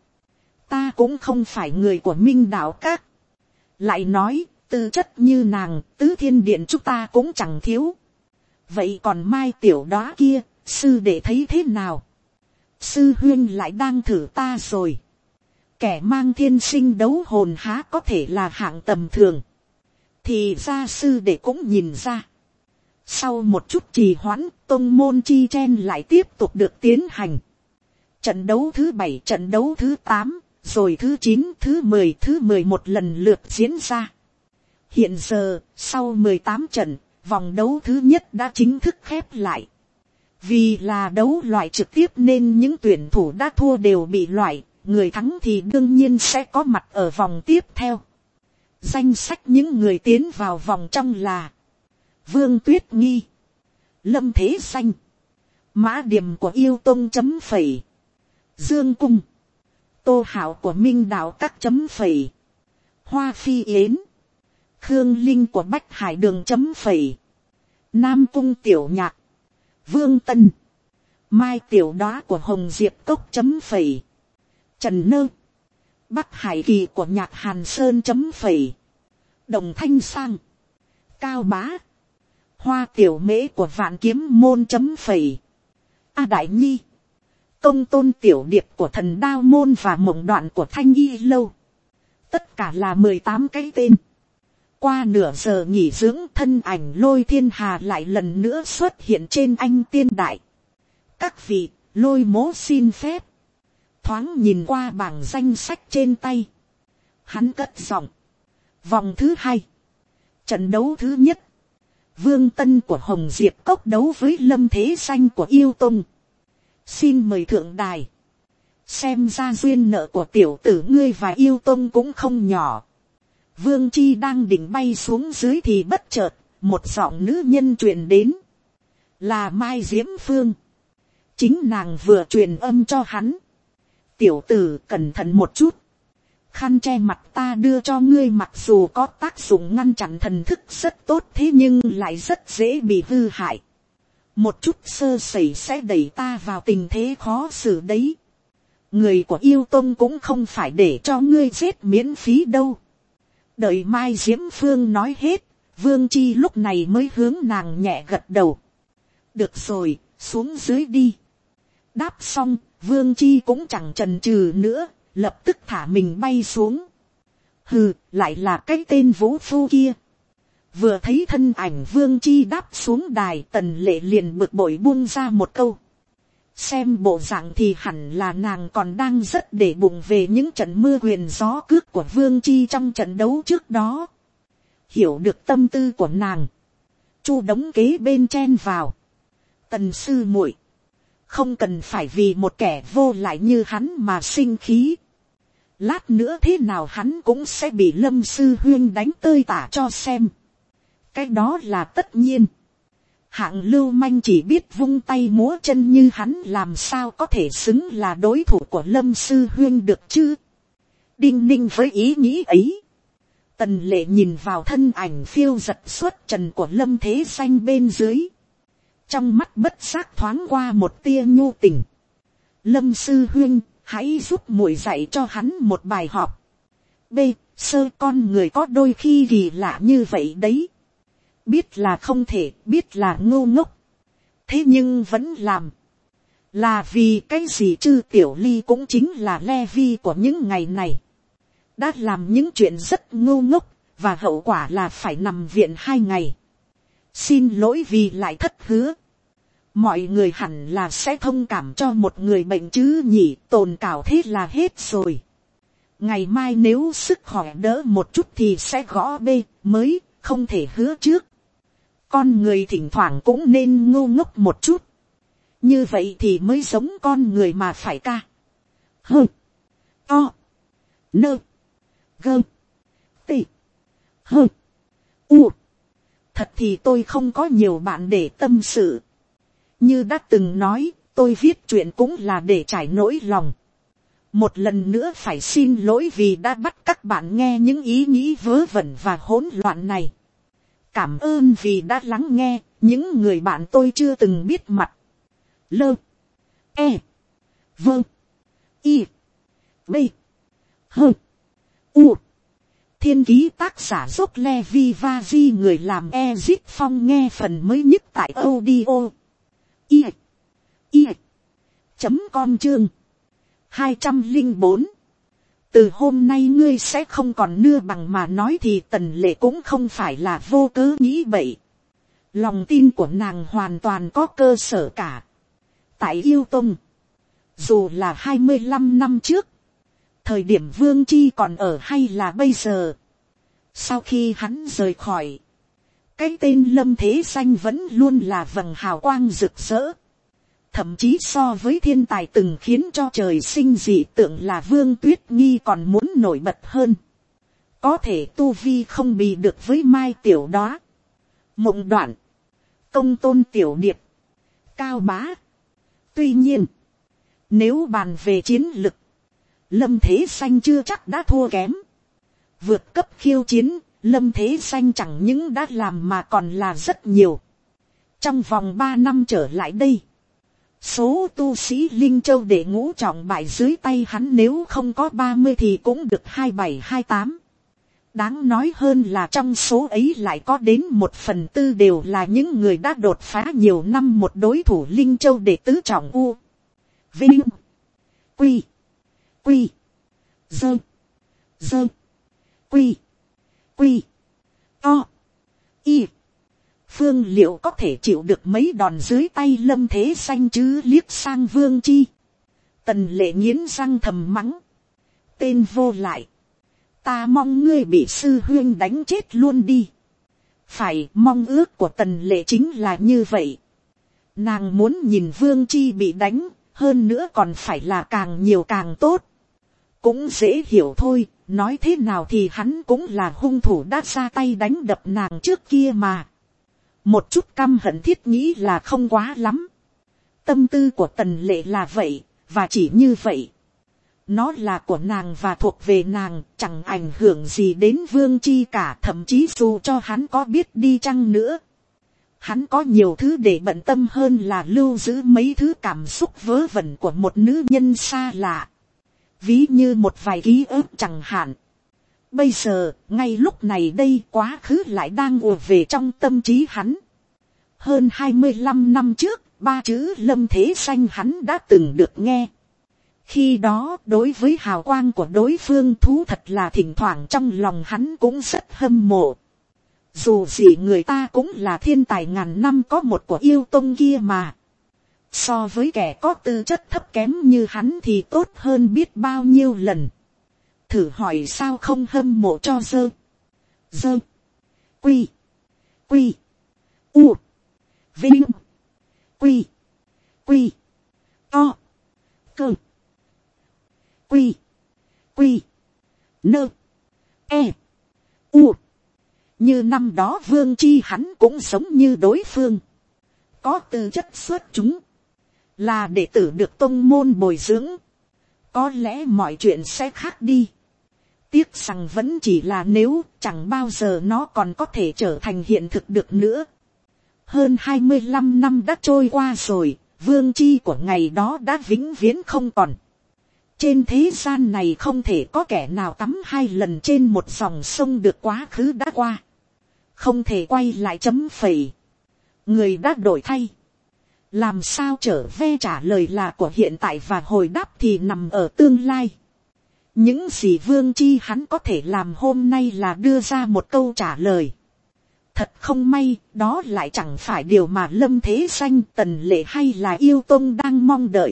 Ta cũng không phải người của Minh Đạo Các. Lại nói, tư chất như nàng, Tứ Thiên Điện chúng ta cũng chẳng thiếu. Vậy còn Mai Tiểu Đóa kia, sư đệ thấy thế nào? Sư huyên lại đang thử ta rồi. Kẻ mang thiên sinh đấu hồn há có thể là hạng tầm thường. Thì ra sư đệ cũng nhìn ra. Sau một chút trì hoãn, tông môn chi chen lại tiếp tục được tiến hành. Trận đấu thứ bảy, trận đấu thứ tám, rồi thứ chín, thứ mười, thứ mười một lần lượt diễn ra. Hiện giờ, sau mười tám trận, vòng đấu thứ nhất đã chính thức khép lại. Vì là đấu loại trực tiếp nên những tuyển thủ đã thua đều bị loại, người thắng thì đương nhiên sẽ có mặt ở vòng tiếp theo. Danh sách những người tiến vào vòng trong là Vương Tuyết Nghi, Lâm Thế Danh, Mã Điểm của Yêu Tông chấm phẩy, Dương Cung, Tô Hảo của Minh Đạo Các chấm phẩy, Hoa Phi Yến, Khương Linh của Bách Hải Đường chấm phẩy, Nam Cung Tiểu Nhạc, Vương Tân, Mai Tiểu Đóa của Hồng Diệp Cốc chấm phẩy, Trần Nơ, Bắc Hải Kỳ của Nhạc Hàn Sơn chấm phẩy, Đồng Thanh Sang, Cao Bá, Hoa Tiểu Mễ của Vạn Kiếm Môn chấm phẩy, A Đại Nhi, Công Tôn Tiểu Điệp của Thần Đao Môn và Mộng Đoạn của Thanh Y Lâu. Tất cả là mười tám cái tên. Qua nửa giờ nghỉ dưỡng, thân ảnh Lôi Thiên Hà lại lần nữa xuất hiện trên Anh Tiên Đại. Các vị, Lôi Mỗ xin phép. Thoáng nhìn qua bảng danh sách trên tay. Hắn cất giọng. Vòng thứ hai. Trận đấu thứ nhất. Vương Tân của Hồng Diệp Cốc đấu với Lâm Thế Danh của Yêu Tông. Xin mời thượng đài. Xem ra duyên nợ của tiểu tử ngươi và Yêu Tông cũng không nhỏ. Vương Chi đang định bay xuống dưới thì bất chợt, một giọng nữ nhân truyền đến. Là Mai Diễm Phương. Chính nàng vừa truyền âm cho hắn. Tiểu tử cẩn thận một chút. Khăn che mặt ta đưa cho ngươi mặc dù có tác dụng ngăn chặn thần thức rất tốt thế nhưng lại rất dễ bị hư hại. Một chút sơ sẩy sẽ đẩy ta vào tình thế khó xử đấy. Người của Yêu Tông cũng không phải để cho ngươi giết miễn phí đâu. Đợi Mai Diễm Phương nói hết, Vương Chi lúc này mới hướng nàng nhẹ gật đầu. Được rồi, xuống dưới đi. Đáp xong, Vương Chi cũng chẳng chần chừ nữa, lập tức thả mình bay xuống. Hừ, lại là cái tên vũ phu kia. Vừa thấy thân ảnh Vương Chi đáp xuống đài, Tần Lệ liền bực bội buông ra một câu. Xem bộ dạng thì hẳn là nàng còn đang rất để bụng về những trận mưa quyền gió cước của Vương Chi trong trận đấu trước đó. Hiểu được tâm tư của nàng, Chu đống kế bên chen vào. Tần sư muội, không cần phải vì một kẻ vô lại như hắn mà sinh khí. Lát nữa thế nào hắn cũng sẽ bị Lâm sư huyên đánh tơi tả cho xem. Cái đó là tất nhiên. Hạng lưu manh chỉ biết vung tay múa chân như hắn, làm sao có thể xứng là đối thủ của Lâm sư huyên được chứ. Đinh ninh với ý nghĩ ấy. Tần lệ nhìn vào thân ảnh phiêu giật xuất trần của Lâm Thế Xanh bên dưới. Trong mắt bất giác thoáng qua một tia nhu tình. Lâm sư huyên, hãy giúp muội dạy cho hắn một bài học. B. Sơ con người có đôi khi kỳ lạ như vậy đấy. Biết là không thể, biết là ngu ngốc. Thế nhưng vẫn làm. Là vì cái gì chứ? Tiểu Ly cũng chính là Levi của những ngày này. Đã làm những chuyện rất ngu ngốc, và hậu quả là phải nằm viện hai ngày. Xin lỗi vì lại thất hứa. Mọi người hẳn là sẽ thông cảm cho một người bệnh chứ nhỉ, tồn cảo thế là hết rồi. Ngày mai nếu sức khỏe đỡ một chút thì sẽ gõ B mới, không thể hứa trước. Con người thỉnh thoảng cũng nên ngu ngốc một chút. Như vậy thì mới giống con người mà phải ca. Hơ. To. Nơ. Gơ. Tị. Hơ. U. Thật thì tôi không có nhiều bạn để tâm sự. Như đã từng nói, tôi viết chuyện cũng là để trải nỗi lòng. Một lần nữa phải xin lỗi vì đã bắt các bạn nghe những ý nghĩ vớ vẩn và hỗn loạn này. Cảm ơn vì đã lắng nghe những người bạn tôi chưa từng biết mặt. Lơ. E. Vơ. Y. B. Hơ. U. Thiên ký tác giả dốc Levi Vazi, người làm Ezit Phong nghe phần mới nhất tại audio. I. I. Chấm com chương. hai trăm linh bốn. Từ hôm nay ngươi sẽ không còn nưa bằng mà nói thì Tần Lệ cũng không phải là vô cớ nghĩ bậy. Lòng tin của nàng hoàn toàn có cơ sở cả. Tại Yêu Tông, dù là hai mươi lăm năm trước, thời điểm Vương Chi còn ở hay là bây giờ, sau khi hắn rời khỏi, cái tên Lâm Thế Xanh vẫn luôn là vầng hào quang rực rỡ. Thậm chí so với thiên tài từng khiến cho trời sinh dị tượng là Vương Tuyết Nghi còn muốn nổi bật hơn. Có thể tu vi không bì được với Mai Tiểu Đóa, Mộng Đoạn, Công Tôn Tiểu Điệp, Cao Bá. Tuy nhiên, nếu bàn về chiến lực, Lâm Thế Xanh chưa chắc đã thua kém. Vượt cấp khiêu chiến, Lâm Thế Xanh chẳng những đã làm mà còn là rất nhiều. Trong vòng ba năm trở lại đây, số tu sĩ Linh Châu để ngũ trọng bại dưới tay hắn nếu không có ba mươi thì cũng được hai bảy hai tám. Đáng nói hơn là trong số ấy lại có đến một phần tư đều là những người đã đột phá nhiều năm một đối thủ Linh Châu để tứ trọng U. Vinh. Quy. Quy. Dơ. Dơ. Quy. Quy. To. Y. Phương Liệu có thể chịu được mấy đòn dưới tay Lâm Thế Xanh chứ? Liếc sang Vương Chi, Tần Lệ nghiến răng thầm mắng. Tên vô lại. Ta mong ngươi bị sư huyên đánh chết luôn đi. Phải, mong ước của Tần Lệ chính là như vậy. Nàng muốn nhìn Vương Chi bị đánh, hơn nữa còn phải là càng nhiều càng tốt. Cũng dễ hiểu thôi, nói thế nào thì hắn cũng là hung thủ đã ra tay đánh đập nàng trước kia mà. Một chút căm hận thiết nghĩ là không quá lắm. Tâm tư của Tần Lệ là vậy, và chỉ như vậy. Nó là của nàng và thuộc về nàng, chẳng ảnh hưởng gì đến Vương Chi cả. Thậm chí dù cho hắn có biết đi chăng nữa, hắn có nhiều thứ để bận tâm hơn là lưu giữ mấy thứ cảm xúc vớ vẩn của một nữ nhân xa lạ. Ví như một vài ký ức chẳng hạn. Bây giờ, ngay lúc này đây, quá khứ lại đang ùa về trong tâm trí hắn. Hơn hai mươi lăm năm trước, ba chữ Lâm Thế Xanh hắn đã từng được nghe. Khi đó, đối với hào quang của đối phương thú thật là thỉnh thoảng trong lòng hắn cũng rất hâm mộ. Dù gì người ta cũng là thiên tài ngàn năm có một của Yêu Tông kia mà. So với kẻ có tư chất thấp kém như hắn thì tốt hơn biết bao nhiêu lần. Thử hỏi sao không hâm mộ cho dơ. Dơ. Quy. Quy. U. Vinh. Quy. Quy. To. Cơ. Quy. Quy. Nơ. E. U. Như năm đó Vương Chi hắn cũng giống như đối phương. Có tư chất xuất chúng. Là đệ tử được tông môn bồi dưỡng. Có lẽ mọi chuyện sẽ khác đi. Tiếc rằng vẫn chỉ là nếu, chẳng bao giờ nó còn có thể trở thành hiện thực được nữa. Hơn hai mươi lăm năm đã trôi qua rồi, Vương Chi của ngày đó đã vĩnh viễn không còn. Trên thế gian này không thể có kẻ nào tắm hai lần trên một dòng sông được quá khứ đã qua. Không thể quay lại chấm phẩy. Người đã đổi thay. Làm sao trở về trả lời là của hiện tại và hồi đáp thì nằm ở tương lai. Những gì Vương Chi hắn có thể làm hôm nay là đưa ra một câu trả lời. Thật không may, đó lại chẳng phải điều mà Lâm Thế Danh, Tần Lệ hay là Yêu Tông đang mong đợi.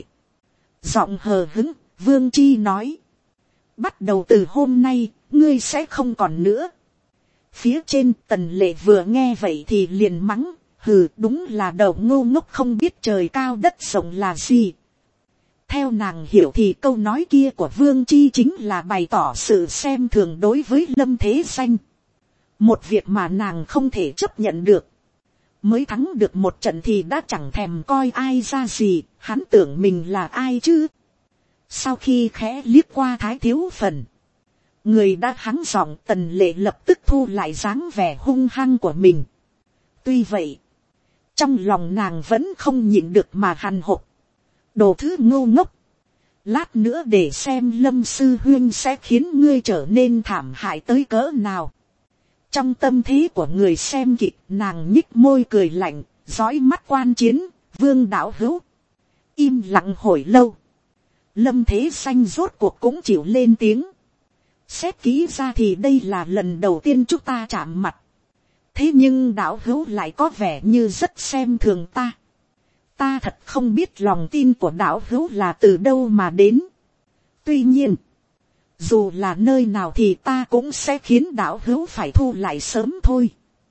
Giọng hờ hững, Vương Chi nói. Bắt đầu từ hôm nay, ngươi sẽ không còn nữa. Phía trên Tần Lệ vừa nghe vậy thì liền mắng. Hừ, đúng là đầu ngô ngốc không biết trời cao đất rộng là gì. Theo nàng hiểu thì câu nói kia của Vương Chi chính là bày tỏ sự xem thường đối với Lâm Thế Danh. Một việc mà nàng không thể chấp nhận được. Mới thắng được một trận thì đã chẳng thèm coi ai ra gì, hắn tưởng mình là ai chứ. Sau khi khẽ liếc qua Thái Thiếu Phần, người đã hắng giọng, Tần Lệ lập tức thu lại dáng vẻ hung hăng của mình. Tuy vậy, trong lòng nàng vẫn không nhịn được mà hằn hộc. Đồ thứ ngô ngốc. Lát nữa để xem Lâm sư huyên sẽ khiến ngươi trở nên thảm hại tới cỡ nào. Trong tâm thế của người xem kịch, nàng nhích môi cười lạnh, dõi mắt quan chiến, Vương đạo hữu. Im lặng hồi lâu. Lâm Thế Danh rốt cuộc cũng chịu lên tiếng. Xét kỹ ra thì đây là lần đầu tiên chúng ta chạm mặt. Thế nhưng đạo hữu lại có vẻ như rất xem thường ta. Ta thật không biết lòng tin của đạo hữu là từ đâu mà đến. Tuy nhiên, dù là nơi nào thì ta cũng sẽ khiến đạo hữu phải thu lại sớm thôi.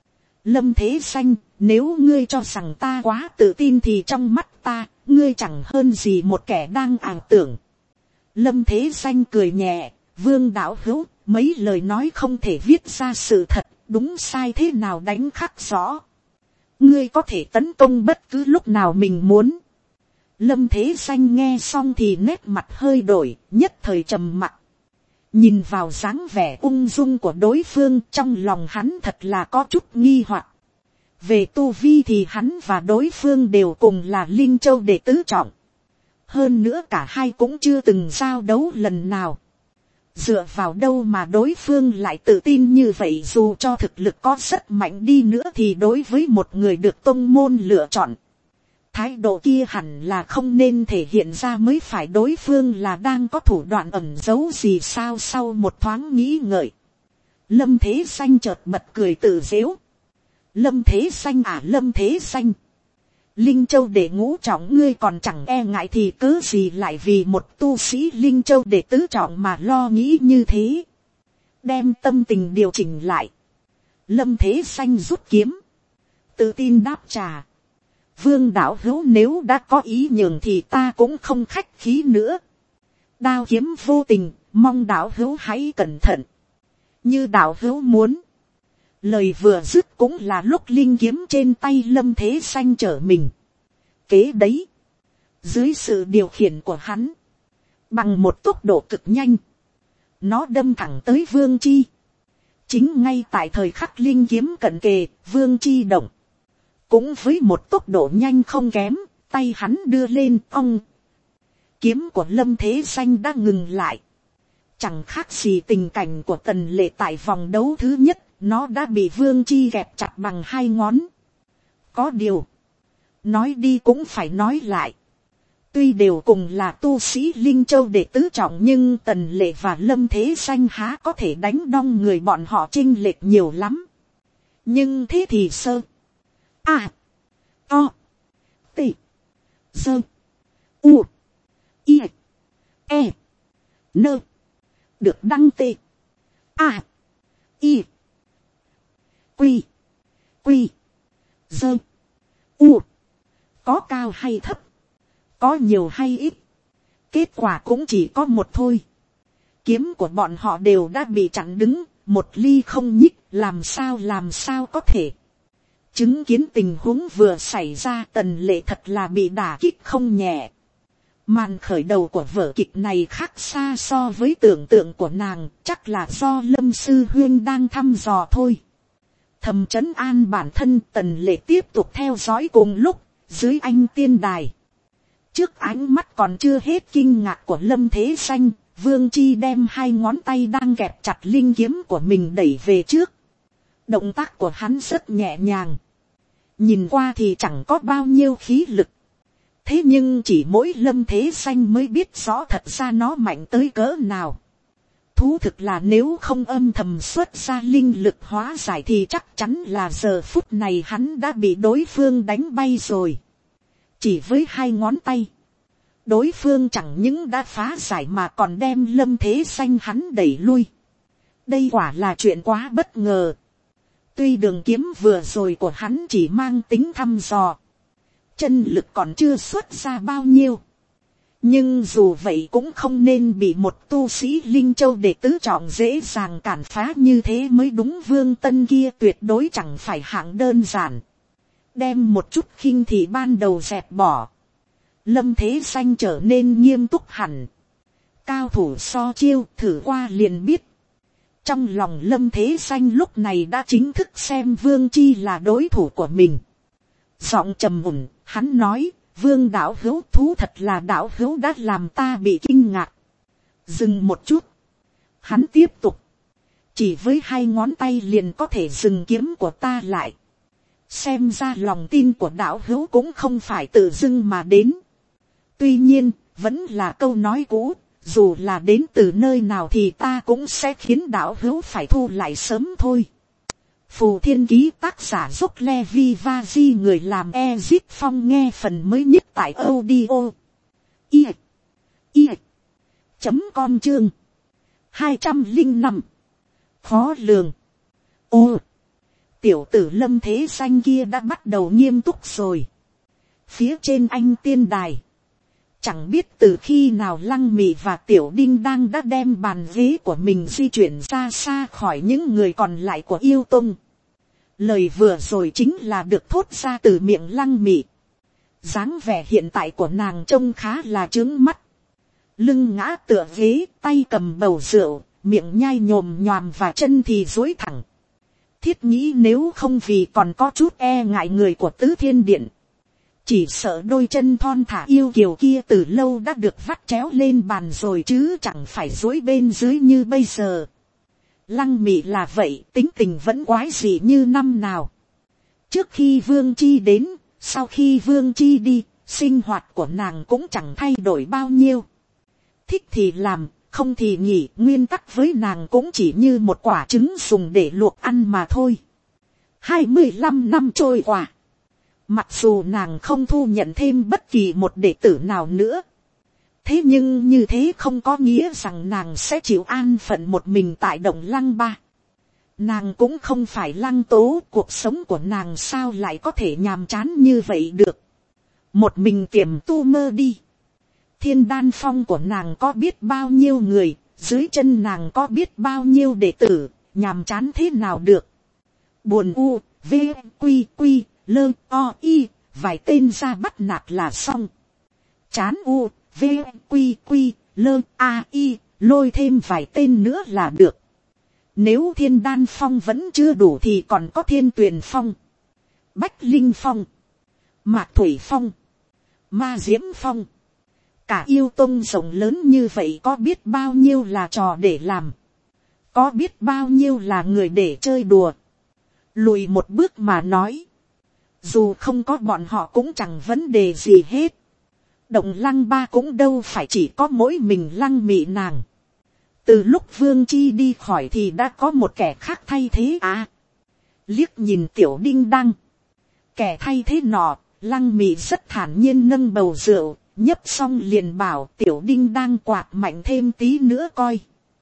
Lâm Thế Danh, nếu ngươi cho rằng ta quá tự tin thì trong mắt ta, ngươi chẳng hơn gì một kẻ đang ảo tưởng. Lâm Thế Danh cười nhẹ, Vương đạo hữu, mấy lời nói không thể viết ra sự thật, đúng sai thế nào đánh khắc rõ. Ngươi có thể tấn công bất cứ lúc nào mình muốn. Lâm Thế Danh nghe xong thì nét mặt hơi đổi, nhất thời trầm mặc. Nhìn vào dáng vẻ ung dung của đối phương, trong lòng hắn thật là có chút nghi hoặc. Về tu vi thì hắn và đối phương đều cùng là Linh Châu đệ tứ trọng. Hơn nữa cả hai cũng chưa từng giao đấu lần nào. Dựa vào đâu mà đối phương lại tự tin như vậy, dù cho thực lực có rất mạnh đi nữa thì đối với một người được tông môn lựa chọn, thái độ kia hẳn là không nên thể hiện ra mới phải. Đối phương là đang có thủ đoạn ẩn giấu gì sao? Sau một thoáng nghĩ ngợi, Lâm Thế Danh chợt bật cười tự giễu. Lâm Thế Danh à, Lâm Thế Danh, Linh Châu đệ ngũ trọng ngươi còn chẳng e ngại thì cớ gì lại vì một tu sĩ Linh Châu đệ tứ trọng mà lo nghĩ như thế. Đem tâm tình điều chỉnh lại, Lâm Thế Danh rút kiếm, tự tin đáp trả. Vương đạo hữu nếu đã có ý nhường thì ta cũng không khách khí nữa. Đao kiếm vô tình, mong đạo hữu hãy cẩn thận. Như đạo hữu muốn. Lời vừa dứt cũng là lúc linh kiếm trên tay Lâm Thế Danh trở mình. Kế đấy, dưới sự điều khiển của hắn, bằng một tốc độ cực nhanh, nó đâm thẳng tới Vương Chi. Chính ngay tại thời khắc linh kiếm cận kề, Vương Chi động, cũng với một tốc độ nhanh không kém, tay hắn đưa lên ong. Kiếm của Lâm Thế Danh đã ngừng lại. Chẳng khác gì tình cảnh của Tần Lệ tại vòng đấu thứ nhất, nó đã bị Vương Chi gẹp chặt bằng hai ngón. Có điều, nói đi cũng phải nói lại. Tuy đều cùng là tu sĩ Linh Châu đệ tứ trọng, nhưng Tần Lệ và Lâm Thế Danh há có thể đánh đong người bọn họ chênh lệch nhiều lắm. Nhưng thế thì sơ. A. O. T. Dơ. U. I. E. Nơ. Được đăng tê. A. I. Quy. Quy. Dơ. U. Có cao hay thấp, có nhiều hay ít, kết quả cũng chỉ có một thôi. kiếm của bọn họ đều đã bị chặn đứng, một ly không nhích, làm sao làm sao có thể. Chứng kiến tình huống vừa xảy ra, Tần Lệ thật là bị đả kích không nhẹ. Màn khởi đầu của vở kịch này khác xa so với tưởng tượng của nàng, chắc là do Lâm sư huyên đang thăm dò thôi. Thầm trấn an bản thân, Tần Lệ tiếp tục theo dõi. Cùng lúc, dưới ánh tiên đài, trước ánh mắt còn chưa hết kinh ngạc của Lâm Thế Xanh, Vương Chi đem hai ngón tay đang kẹp chặt linh kiếm của mình đẩy về trước. Động tác của hắn rất nhẹ nhàng, nhìn qua thì chẳng có bao nhiêu khí lực. Thế nhưng chỉ mỗi Lâm Thế Xanh mới biết rõ thật ra nó mạnh tới cỡ nào. Thú thực là nếu không âm thầm xuất ra linh lực hóa giải thì chắc chắn là giờ phút này hắn đã bị đối phương đánh bay rồi. Chỉ với hai ngón tay, đối phương chẳng những đã phá giải mà còn đem Lâm Thế Xanh hắn đẩy lui. Đây quả là chuyện quá bất ngờ. Tuy đường kiếm vừa rồi của hắn chỉ mang tính thăm dò, chân lực còn chưa xuất ra bao nhiêu, nhưng dù vậy cũng không nên bị một tu sĩ Linh Châu đệ tứ trọng dễ dàng cản phá như thế mới đúng. Vương Tân kia tuyệt đối chẳng phải hạng đơn giản, đem một chút khinh thị ban đầu dẹp bỏ. Lâm Thế Xanh trở nên nghiêm túc hẳn. Cao thủ so chiêu, thử qua liền biết. Trong lòng Lâm Thế Xanh lúc này đã chính thức xem Vương Chi là đối thủ của mình. Giọng trầm ổn, hắn nói, Vương đạo hữu, thú thật là đạo hữu đã làm ta bị kinh ngạc. Dừng một chút, hắn tiếp tục, chỉ với hai ngón tay liền có thể dừng kiếm của ta lại. Xem ra lòng tin của đạo hữu cũng không phải tự dưng mà đến. Tuy nhiên, vẫn là câu nói cũ, dù là đến từ nơi nào thì ta cũng sẽ khiến đạo hữu phải thu lại sớm thôi. Phù Thiên Ký tác giả Dốc Levi Vaji, người làm Ezip Phong, nghe phần mới nhất tại audio i i chấm com chương hai trăm linh năm. Khó lường. Ô, tiểu tử Lâm Thế Xanh kia đã bắt đầu nghiêm túc rồi. Phía trên anh tiên đài, chẳng biết từ khi nào Lăng Mị và Tiểu Đinh đang đã đem bàn ghế của mình di chuyển ra xa khỏi những người còn lại của Yêu Tông. Lời vừa rồi chính là được thốt ra từ miệng Lăng Mị. Dáng vẻ hiện tại của nàng trông khá là chướng mắt. Lưng ngã tựa ghế, tay cầm bầu rượu, miệng nhai nhồm nhòm và chân thì duỗi thẳng. Thiết nghĩ nếu không vì còn có chút e ngại người của Tứ Thiên Điện, chỉ sợ đôi chân thon thả yêu kiều kia từ lâu đã được vắt chéo lên bàn rồi chứ chẳng phải duỗi bên dưới như bây giờ. Lăng Mị là vậy, tính tình vẫn quái dị như năm nào. Trước khi Vương Chi đến, sau khi Vương Chi đi, sinh hoạt của nàng cũng chẳng thay đổi bao nhiêu. Thích thì làm, không thì nghỉ, nguyên tắc với nàng cũng chỉ như một quả trứng dùng để luộc ăn mà thôi. Hai mươi lăm năm trôi qua, mặc dù nàng không thu nhận thêm bất kỳ một đệ tử nào nữa, thế nhưng như thế không có nghĩa rằng nàng sẽ chịu an phận một mình tại Động Lăng Ba. Nàng cũng không phải Lăng Tố, cuộc sống của nàng sao lại có thể nhàm chán như vậy được. Một mình tiềm tu mơ đi. Thiên Đan Phong của nàng có biết bao nhiêu người, dưới chân nàng có biết bao nhiêu đệ tử, nhàm chán thế nào được. Buồn u, v, quy quy, lơ, o, y, vài tên ra bắt nạt là xong. Chán u, v, quy quy, lơ, a, y, lôi thêm vài tên nữa là được. Nếu Thiên Đan Phong vẫn chưa đủ thì còn có Thiên Tuyền Phong, Bách Linh Phong, Mạc Thủy Phong, Ma Diễm Phong. Cả Yêu Tông rộng lớn như vậy có biết bao nhiêu là trò để làm, có biết bao nhiêu là người để chơi đùa. Lùi một bước mà nói, dù không có bọn họ cũng chẳng vấn đề gì hết. Động Lăng Ba cũng đâu phải chỉ có mỗi mình Lăng Mị nàng. Từ lúc Vương Chi đi khỏi thì đã có một kẻ khác thay thế à. Liếc nhìn Tiểu Đinh Đăng, kẻ thay thế nọ, Lăng Mị rất thản nhiên nâng bầu rượu, nhấp xong liền bảo Tiểu Đinh Đang quạt mạnh thêm tí nữa coi.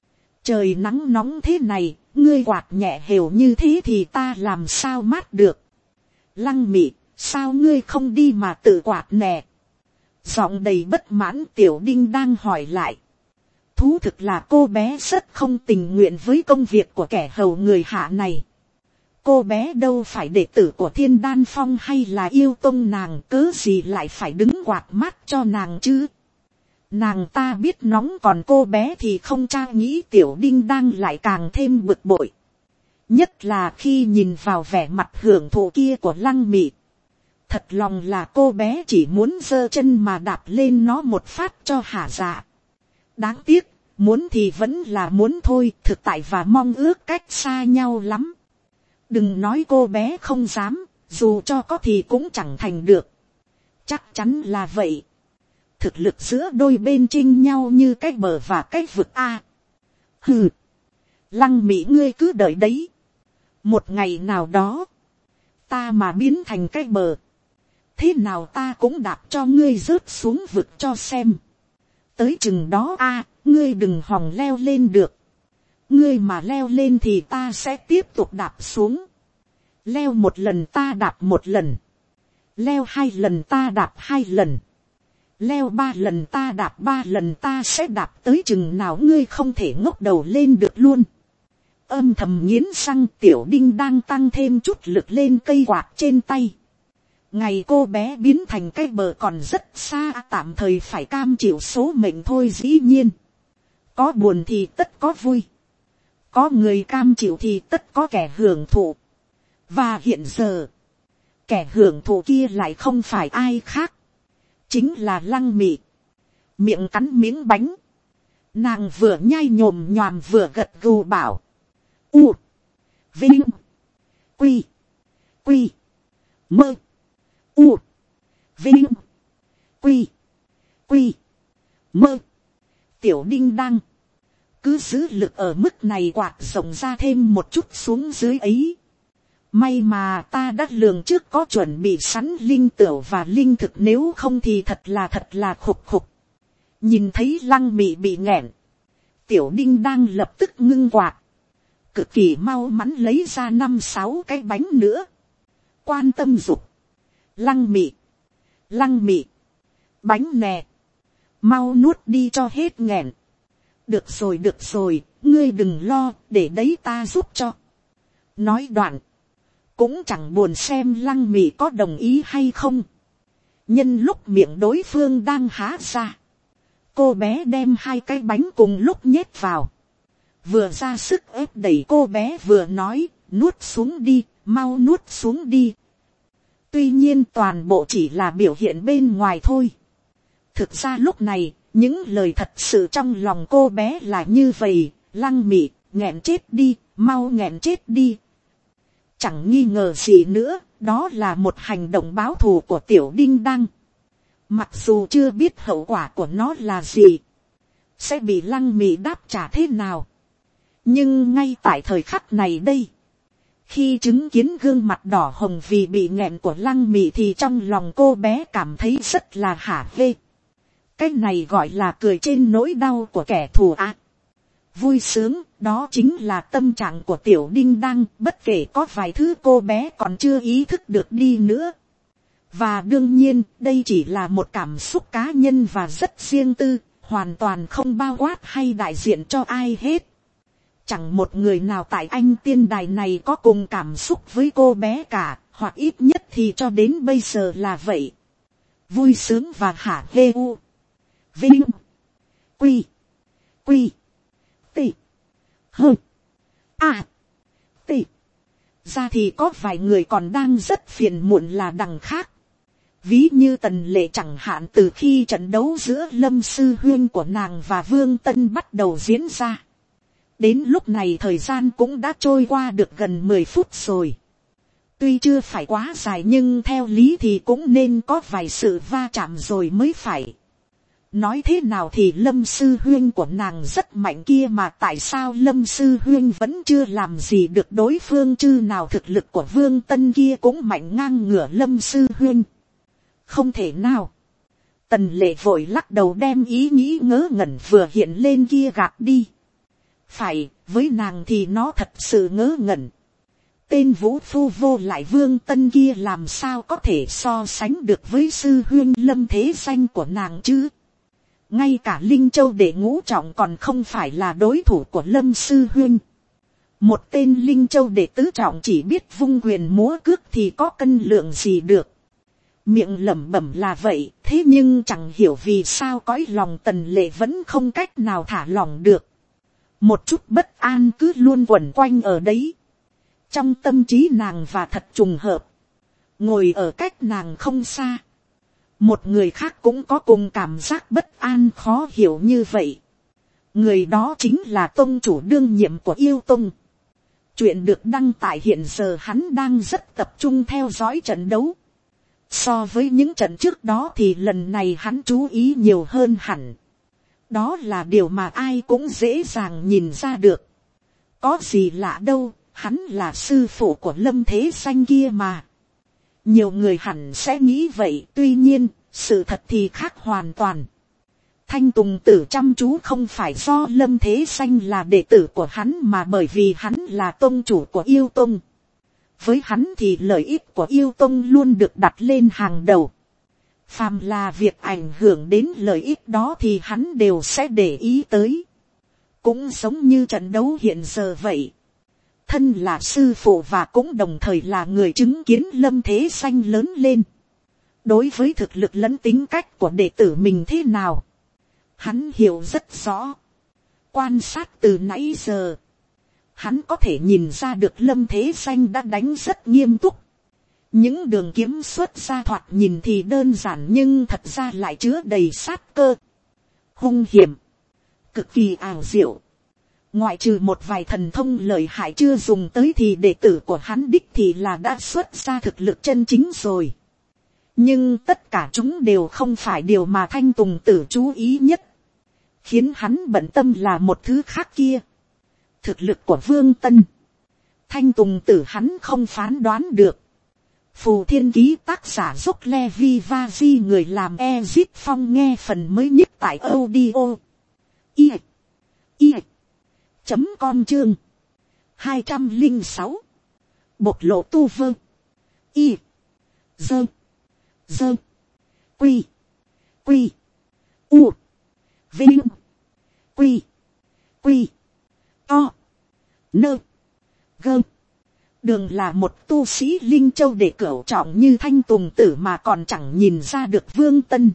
Trời nắng nóng thế này, ngươi quạt nhẹ hều như thế thì ta làm sao mát được. Lăng Mị, sao ngươi không đi mà tự quạt nè. Giọng đầy bất mãn Tiểu Đinh Đang hỏi lại. Thú thực là cô bé rất không tình nguyện với công việc của kẻ hầu người hạ này. Cô bé đâu phải đệ tử của Thiên Đan Phong hay là yêu tông nàng, cớ gì lại phải đứng quạt mát cho nàng chứ. Nàng ta biết nóng, còn cô bé thì không. Cha nghĩ Tiểu Đinh đang lại càng thêm bực bội. Nhất là khi nhìn vào vẻ mặt hưởng thụ kia của Lăng Mị. Thật lòng là cô bé chỉ muốn giơ chân mà đạp lên nó một phát cho hả dạ. Đáng tiếc, muốn thì vẫn là muốn thôi, thực tại và mong ước cách xa nhau lắm. Đừng nói cô bé không dám, dù cho có thì cũng chẳng thành được. Chắc chắn là vậy. Thực lực giữa đôi bên chênh nhau như cái bờ và cái vực a. Hừ, Lăng Mị ngươi cứ đợi đấy. Một ngày nào đó, ta mà biến thành cái bờ, thế nào ta cũng đạp cho ngươi rớt xuống vực cho xem. Tới chừng đó a, ngươi đừng hòng leo lên được. Ngươi mà leo lên thì ta sẽ tiếp tục đạp xuống. Leo một lần ta đạp một lần. Leo hai lần ta đạp hai lần. Leo ba lần ta đạp ba lần, ta sẽ đạp tới chừng nào ngươi không thể ngóc đầu lên được luôn. Âm thầm nghiến răng, Tiểu Đinh đang tăng thêm chút lực lên cây quạt trên tay. Ngày cô bé biến thành cái bờ còn rất xa, tạm thời phải cam chịu số mệnh thôi. Dĩ nhiên, có buồn thì tất có vui. Có người cam chịu thì tất có kẻ hưởng thụ. Và hiện giờ, kẻ hưởng thụ kia lại không phải ai khác, chính là Lăng Mị. Miệng cắn miếng bánh, nàng vừa nhai nhồm nhòm vừa gật gù bảo: U, Vinh, Quy, Quy, Mơ. U, Vinh, Quy, Quy, Mơ. Tiểu Đinh đang cứ giữ lực ở mức này, quạt rộng ra thêm một chút xuống dưới ấy. May mà ta đã lường trước có chuẩn bị sẵn linh tửu và linh thực, nếu không thì thật là thật là khục khục. Nhìn thấy Lăng Mị bị nghẹn, Tiểu Đinh đang lập tức ngưng quạt, cực kỳ mau mắn lấy ra năm sáu cái bánh nữa. Quan tâm dục: Lăng Mị, Lăng Mị, bánh nè, mau nuốt đi cho hết nghẹn. Được rồi được rồi, ngươi đừng lo, để đấy ta giúp cho. Nói đoạn, cũng chẳng buồn xem Lăng Mị có đồng ý hay không. Nhân lúc miệng đối phương đang há ra, cô bé đem hai cái bánh cùng lúc nhét vào, vừa ra sức ép đẩy cô bé vừa nói: nuốt xuống đi, mau nuốt xuống đi. Tuy nhiên toàn bộ chỉ là biểu hiện bên ngoài thôi. Thực ra lúc này, những lời thật sự trong lòng cô bé là như vậy: Lăng Mị, nghẹn chết đi, mau nghẹn chết đi. Chẳng nghi ngờ gì nữa, đó là một hành động báo thù của Tiểu Đinh Đăng. Mặc dù chưa biết hậu quả của nó là gì, sẽ bị Lăng Mị đáp trả thế nào. Nhưng ngay tại thời khắc này đây, khi chứng kiến gương mặt đỏ hồng vì bị nghẹn của Lăng Mị, thì trong lòng cô bé cảm thấy rất là hả hê. Cái này gọi là cười trên nỗi đau của kẻ thù ác. Vui sướng, đó chính là tâm trạng của Tiểu Đinh Đăng, bất kể có vài thứ cô bé còn chưa ý thức được đi nữa. Và đương nhiên, đây chỉ là một cảm xúc cá nhân và rất riêng tư, hoàn toàn không bao quát hay đại diện cho ai hết. Chẳng một người nào tại Anh Tiên Đài này có cùng cảm xúc với cô bé cả, hoặc ít nhất thì cho đến bây giờ là vậy. Vui sướng và hả hê. U, Vinh, Quy, Quy, Tị, Hơ, À, Tị. Ra thì có vài người còn đang rất phiền muộn là đằng khác. Ví như Tần Lệ chẳng hạn, từ khi trận đấu giữa Lâm Sư Huyên của nàng và Vương Tân bắt đầu diễn ra, đến lúc này thời gian cũng đã trôi qua được gần mười phút rồi. Tuy chưa phải quá dài nhưng theo lý thì cũng nên có vài sự va chạm rồi mới phải. Nói thế nào thì Lâm Sư Huyên của nàng rất mạnh kia mà, tại sao Lâm Sư Huyên vẫn chưa làm gì được đối phương chứ nào? Thực lực của Vương Tân kia cũng mạnh ngang ngửa Lâm Sư Huyên. Không thể nào. Tần Lệ vội lắc đầu đem ý nghĩ ngớ ngẩn vừa hiện lên kia gạt đi. Phải, với nàng thì nó thật sự ngớ ngẩn. Tên vũ phu vô lại Vương Tân kia làm sao có thể so sánh được với Sư Huyên Lâm thế danh của nàng chứ? ngay cả Linh Châu đệ ngũ trọng còn không phải là đối thủ của Lâm sư huynh. Một tên Linh Châu đệ tứ trọng chỉ biết vung quyền múa cước thì có cân lượng gì được. Miệng lẩm bẩm là vậy, thế nhưng chẳng hiểu vì sao cõi lòng Tần Lệ vẫn không cách nào thả lỏng được. Một chút bất an cứ luôn quẩn quanh ở đấy. Trong tâm trí nàng và thật trùng hợp. Ngồi ở cách nàng không xa. Một người khác cũng có cùng cảm giác bất an khó hiểu như vậy. Người đó chính là tông chủ đương nhiệm của Yêu Tông. Chuyện được đăng tải hiện giờ hắn đang rất tập trung theo dõi trận đấu. So với những trận trước đó thì lần này hắn chú ý nhiều hơn hẳn. Đó là điều mà ai cũng dễ dàng nhìn ra được. Có gì lạ đâu, hắn là sư phụ của Lâm Thế Xanh kia mà. Nhiều người hẳn sẽ nghĩ vậy, tuy nhiên, sự thật thì khác hoàn toàn. Thanh Tùng Tử chăm chú không phải do Lâm Thế Xanh là đệ tử của hắn mà bởi vì hắn là tông chủ của Yêu Tông. Với hắn thì lợi ích của Yêu Tông luôn được đặt lên hàng đầu. Phàm là việc ảnh hưởng đến lợi ích đó thì hắn đều sẽ để ý tới. Cũng giống như trận đấu hiện giờ vậy. Thân là sư phụ và cũng đồng thời là người chứng kiến Lâm Thế Xanh lớn lên. Đối với thực lực lẫn tính cách của đệ tử mình thế nào, hắn hiểu rất rõ. Quan sát từ nãy giờ, hắn có thể nhìn ra được Lâm Thế Xanh đã đánh rất nghiêm túc. Những đường kiếm xuất ra thoạt nhìn thì đơn giản nhưng thật ra lại chứa đầy sát cơ. Hung hiểm, cực kỳ ảo diệu. Ngoại trừ một vài thần thông lợi hại chưa dùng tới thì đệ tử của hắn đích thì là đã xuất ra thực lực chân chính rồi. Nhưng tất cả chúng đều không phải điều mà Thanh Tùng Tử chú ý nhất. Khiến hắn bận tâm là một thứ khác kia. Thực lực của Vương Tân. Thanh Tùng Tử hắn không phán đoán được. Phù Thiên Ký tác giả Dốc Levi Vazi người làm Ezip Phong nghe phần mới nhất tại audio. I. I. Chấm com chương. hai trăm lẻ sáu. Bộc lộ tu vơ. I. Dơ. Dơ. Quy. Quy. U. Vinh. Quy. Quy. To. Nơ. Gơ. Đường là một tu sĩ Linh Châu để cửu trọng như Thanh Tùng Tử mà còn chẳng nhìn ra được Vương Tân.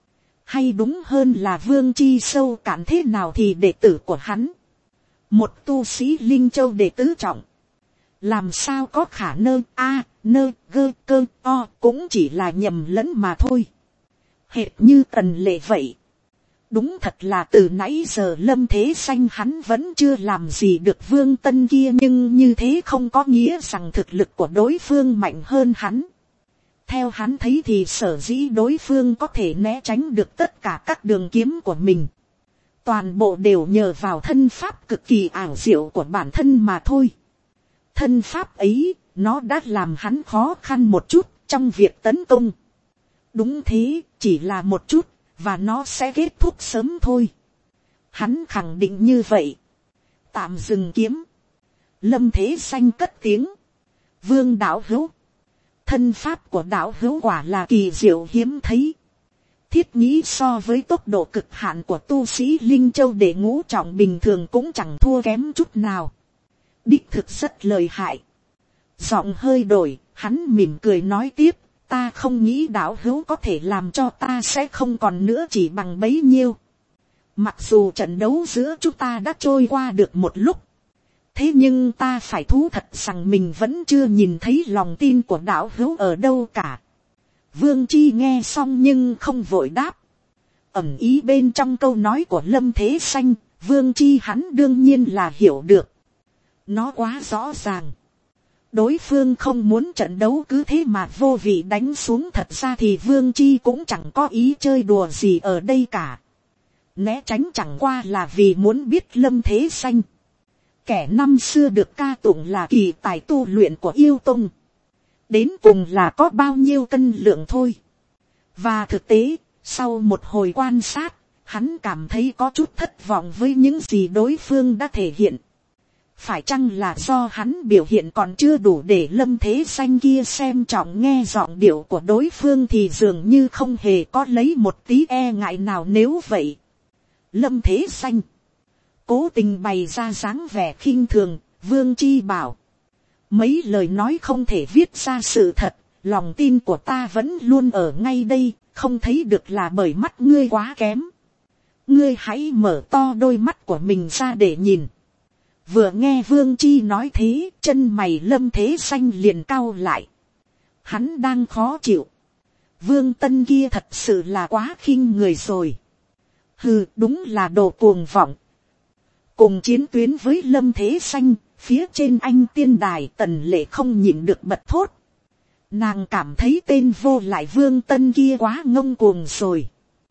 Hay đúng hơn là Vương Chi sâu cạn thế nào thì đệ tử của hắn. Một tu sĩ Linh Châu đệ tứ trọng. Làm sao có khả năng a nơ gơ cơ o cũng chỉ là nhầm lẫn mà thôi. Hệt như Tần Lệ vậy. Đúng thật là từ nãy giờ Lâm Thế Xanh hắn vẫn chưa làm gì được Vương Tân kia, nhưng như thế không có nghĩa rằng thực lực của đối phương mạnh hơn hắn. Theo hắn thấy thì sở dĩ đối phương có thể né tránh được tất cả các đường kiếm của mình. Toàn bộ đều nhờ vào thân pháp cực kỳ ảo diệu của bản thân mà thôi. Thân pháp ấy, nó đã làm hắn khó khăn một chút trong việc tấn công. Đúng thế, chỉ là một chút. Và nó sẽ kết thúc sớm thôi. Hắn khẳng định như vậy. Tạm dừng kiếm. Lâm Thế Xanh cất tiếng. Vương đạo hữu. Thân pháp của đạo hữu quả là kỳ diệu hiếm thấy. Thiết nghĩ so với tốc độ cực hạn của tu sĩ Linh Châu đệ ngũ trọng bình thường cũng chẳng thua kém chút nào. Đích thực rất lợi hại. Giọng hơi đổi, hắn mỉm cười nói tiếp. Ta không nghĩ đạo hữu có thể làm cho ta sẽ không còn nữa chỉ bằng bấy nhiêu. Mặc dù trận đấu giữa chúng ta đã trôi qua được một lúc. Thế nhưng ta phải thú thật rằng mình vẫn chưa nhìn thấy lòng tin của đạo hữu ở đâu cả. Vương Chi nghe xong nhưng không vội đáp. Ẩn ý bên trong câu nói của Lâm Thế Xanh, Vương Chi hắn đương nhiên là hiểu được. Nó quá rõ ràng. Đối phương không muốn trận đấu cứ thế mà vô vị đánh xuống, thật ra thì Vương Chi cũng chẳng có ý chơi đùa gì ở đây cả. Né tránh chẳng qua là vì muốn biết Lâm Thế Xanh. Kẻ năm xưa được ca tụng là kỳ tài tu luyện của Yêu Tông. Đến cùng là có bao nhiêu cân lượng thôi. Và thực tế, sau một hồi quan sát, hắn cảm thấy có chút thất vọng với những gì đối phương đã thể hiện. Phải chăng là do hắn biểu hiện còn chưa đủ để Lâm Thế Xanh kia xem trọng, nghe giọng điệu của đối phương thì dường như không hề có lấy một tí e ngại nào, nếu vậy. Lâm Thế Xanh cố tình bày ra dáng vẻ khinh thường. Vương Chi bảo, mấy lời nói không thể viết ra sự thật, lòng tin của ta vẫn luôn ở ngay đây, không thấy được là bởi mắt ngươi quá kém. Ngươi hãy mở to đôi mắt của mình ra để nhìn. Vừa nghe Vương Chi nói thế, chân mày Lâm Thế Xanh liền cau lại. Hắn đang khó chịu. Vương Tân kia thật sự là quá khinh người rồi. Hừ, đúng là đồ cuồng vọng. Cùng chiến tuyến với Lâm Thế Xanh, phía trên anh tiên đài Tần Lệ không nhịn được bật thốt. Nàng cảm thấy tên vô lại Vương Tân kia quá ngông cuồng rồi.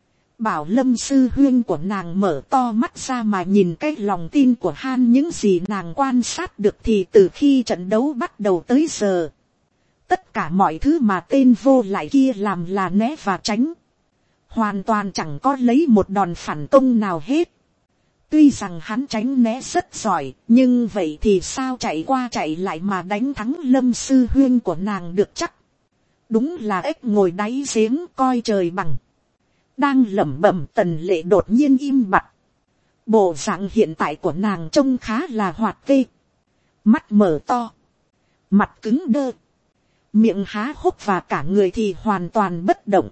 Bảo Lâm sư huyên của nàng mở to mắt ra mà nhìn cái lòng tin của Han, những gì nàng quan sát được thì từ khi trận đấu bắt đầu tới giờ, tất cả mọi thứ mà tên vô lại kia làm là né và tránh, hoàn toàn chẳng có lấy một đòn phản công nào hết. Tuy rằng hắn tránh né rất giỏi, nhưng vậy thì sao chạy qua chạy lại mà đánh thắng Lâm sư huyên của nàng được chắc. Đúng là ếch ngồi đáy giếng coi trời bằng. Đang lẩm bẩm Tần Lệ đột nhiên im bặt. Bộ dạng hiện tại của nàng trông khá là hoạt kê. Mắt mở to, mặt cứng đơ, miệng há hốc và cả người thì hoàn toàn bất động.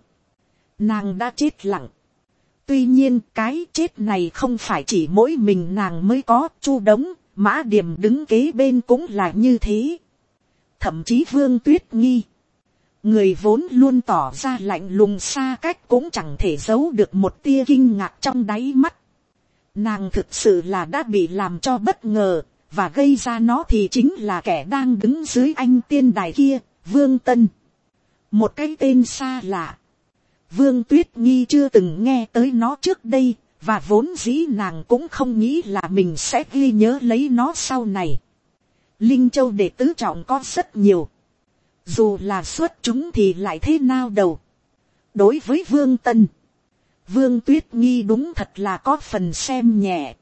Nàng đã chết lặng. Tuy nhiên cái chết này không phải chỉ mỗi mình nàng mới có, Chu Đống, Mã Điềm đứng kế bên cũng là như thế. Thậm chí Vương Tuyết Nghi, người vốn luôn tỏ ra lạnh lùng xa cách, cũng chẳng thể giấu được một tia kinh ngạc trong đáy mắt. Nàng thực sự là đã bị làm cho bất ngờ, và gây ra nó thì chính là kẻ đang đứng dưới anh tiên đài kia, Vương Tân. Một cái tên xa lạ. Vương Tuyết Nghi chưa từng nghe tới nó trước đây, và vốn dĩ nàng cũng không nghĩ là mình sẽ ghi nhớ lấy nó sau này. Linh Châu đệ tứ trọng có rất nhiều. Dù là xuất chúng thì lại thế nào đâu. Đối với Vương Tân, Vương Tuyết Nghi đúng thật là có phần xem nhẹ.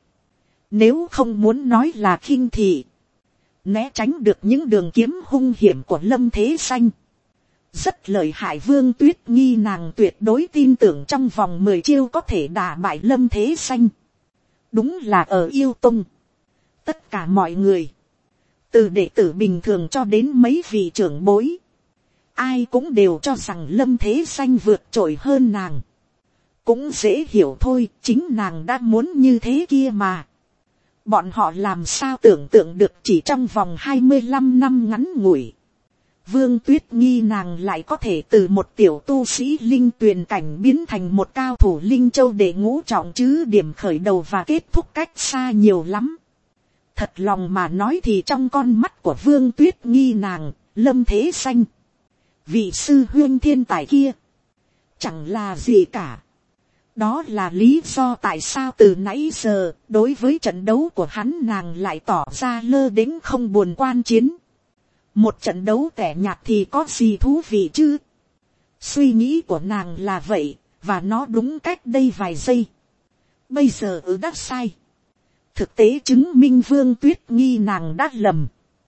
Nếu không muốn nói là khinh thị, né tránh được những đường kiếm hung hiểm của Lâm Thế Xanh. Rất lợi hại. Vương Tuyết Nghi nàng tuyệt đối tin tưởng trong vòng mười chiêu có thể đả bại Lâm Thế Xanh. Đúng là ở Yêu Tông, tất cả mọi người, từ đệ tử bình thường cho đến mấy vị trưởng bối, ai cũng đều cho rằng Lâm Thế Xanh vượt trội hơn nàng. Cũng dễ hiểu thôi, chính nàng đã muốn như thế kia mà. Bọn họ làm sao tưởng tượng được chỉ trong vòng hai mươi lăm năm ngắn ngủi, Vương Tuyết Nghi nàng lại có thể từ một tiểu tu sĩ linh tuyền cảnh biến thành một cao thủ Linh Châu để ngũ trọng, chứ điểm khởi đầu và kết thúc cách xa nhiều lắm. Thật lòng mà nói thì trong con mắt của Vương Tuyết Nghi nàng, Lâm Thế Xanh, vị sư huyên thiên tài kia, chẳng là gì cả. Đó là lý do tại sao từ nãy giờ, đối với trận đấu của hắn nàng lại tỏ ra lơ đễnh không buồn quan chiến. Một trận đấu tẻ nhạt thì có gì thú vị chứ. Suy nghĩ của nàng là vậy, và nó đúng cách đây vài giây. Bây giờ ừ đã sai. Thực tế chứng minh Vương Tuyết Nghi nàng đã lầm.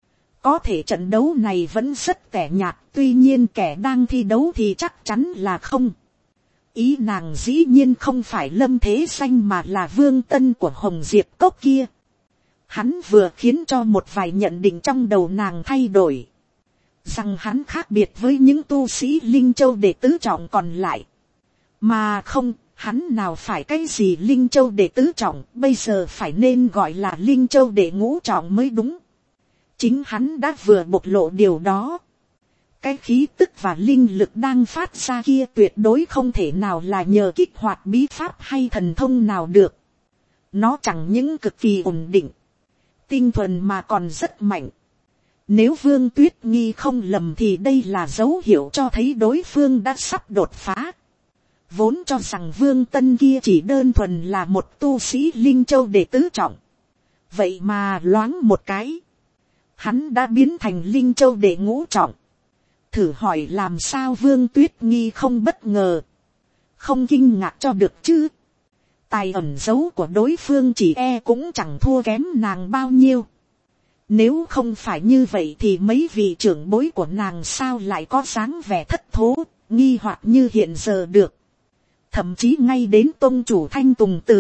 Có thể trận đấu này vẫn rất tẻ nhạt, tuy nhiên kẻ đang thi đấu thì chắc chắn là không. Ý nàng dĩ nhiên không phải Lâm Thế Xanh mà là Vương Tân của Hồng Diệp Cốc kia. Hắn vừa khiến cho một vài nhận định trong đầu nàng thay đổi. Rằng hắn khác biệt với những tu sĩ Linh Châu đệ tứ trọng còn lại. Mà không, hắn nào phải cái gì Linh Châu đệ tứ trọng, bây giờ phải nên gọi là Linh Châu đệ ngũ trọng mới đúng. Chính hắn đã vừa bộc lộ điều đó. Cái khí tức và linh lực đang phát ra kia tuyệt đối không thể nào là nhờ kích hoạt bí pháp hay thần thông nào được. Nó chẳng những cực kỳ ổn định, tinh thuần mà còn rất mạnh. Nếu Vương Tuyết Nghi không lầm thì đây là dấu hiệu cho thấy đối phương đã sắp đột phá. Vốn cho rằng Vương Tân kia chỉ đơn thuần là một tu sĩ Linh Châu đệ tứ trọng. Vậy mà loáng một cái, hắn đã biến thành Linh Châu đệ ngũ trọng. Thử hỏi làm sao Vương Tuyết Nghi không bất ngờ, không kinh ngạc cho được chứ. Tài ẩn giấu của đối phương chỉ e cũng chẳng thua kém nàng bao nhiêu. Nếu không phải như vậy thì mấy vị trưởng bối của nàng sao lại có dáng vẻ thất thố, nghi hoặc như hiện giờ được. Thậm chí ngay đến tôn chủ Thanh Tùng Tử,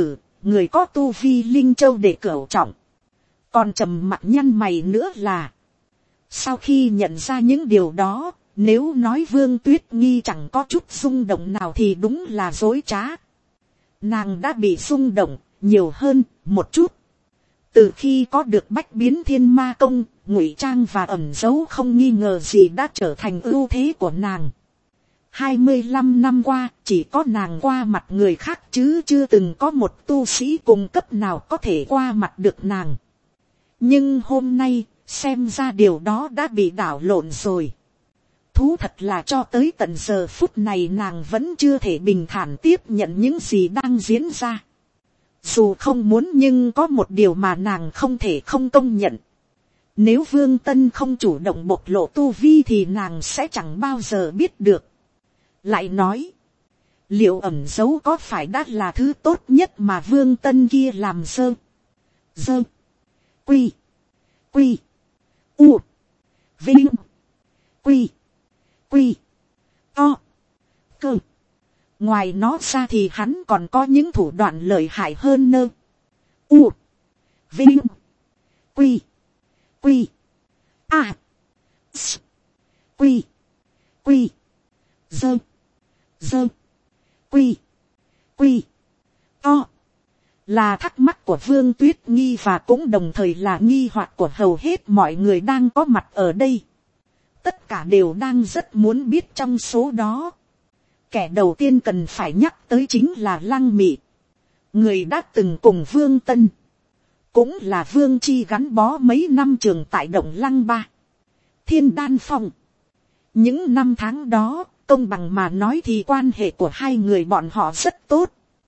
người có tu vi linh châu để cửu trọng, còn trầm mặc nhăn mày nữa là, sau khi nhận ra những điều đó, nếu nói Vương Tuyết Nghi chẳng có chút rung động nào thì đúng là dối trá. Nàng đã bị rung động nhiều hơn một chút. Từ khi có được bách biến thiên ma công, ngụy trang và ẩn giấu không nghi ngờ gì đã trở thành ưu thế của nàng. hai mươi lăm năm qua, chỉ có nàng qua mặt người khác chứ chưa từng có một tu sĩ cùng cấp nào có thể qua mặt được nàng. Nhưng hôm nay, xem ra điều đó đã bị đảo lộn rồi. Thú thật là cho tới tận giờ phút này nàng vẫn chưa thể bình thản tiếp nhận những gì đang diễn ra. Dù không muốn nhưng có một điều mà nàng không thể không công nhận. Nếu Vương Tân không chủ động bộc lộ tu vi thì nàng sẽ chẳng bao giờ biết được. Lại nói, liệu ẩn giấu có phải đã là thứ tốt nhất mà Vương Tân kia làm sơ? Dơ. Quy. Quy. U. Vinh. Quy. Quy. To. Cơ. Ngoài nó ra thì hắn còn có những thủ đoạn lợi hại hơn nơ. U. Vinh. Quy. Quy. A. S. Quy. Quy. Dơ. Dơ. Quy. Quy. To. Là thắc mắc của Vương Tuyết Nghi và cũng đồng thời là nghi hoặc của hầu hết mọi người đang có mặt ở đây. Tất cả đều đang rất muốn biết trong số đó. Kẻ đầu tiên cần phải nhắc tới chính là Lăng Mị. Người đã từng cùng Vương Tân. Cũng là Vương Chi gắn bó mấy năm trường tại Động Lăng Ba. Thiên Đan Phong. Những năm tháng đó, công bằng mà nói thì quan hệ của hai người bọn họ rất tốt.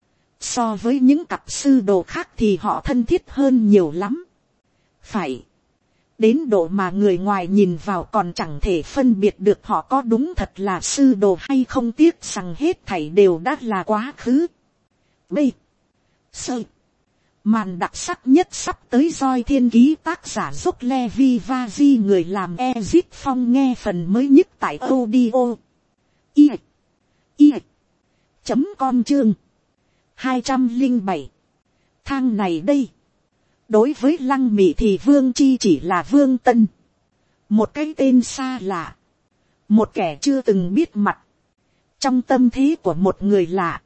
So với những cặp sư đồ khác thì họ thân thiết hơn nhiều lắm. Phải. Đến độ mà người ngoài nhìn vào còn chẳng thể phân biệt được họ có đúng thật là sư đồ hay không, tiếc rằng hết thảy đều đã là quá khứ. B. Sơ. Màn đặc sắc nhất sắp tới Roi Thiên Ký, tác giả Dốc Levi Vaji, người làm Ezip Phong, nghe phần mới nhất tại audio. I. I. Chấm com chương. hai trăm linh bảy. Thang này đây. Đối với Lăng Mị thì Vương Chi chỉ là Vương Tân. Một cái tên xa lạ. Một kẻ chưa từng biết mặt. Trong tâm thế của một người lạ.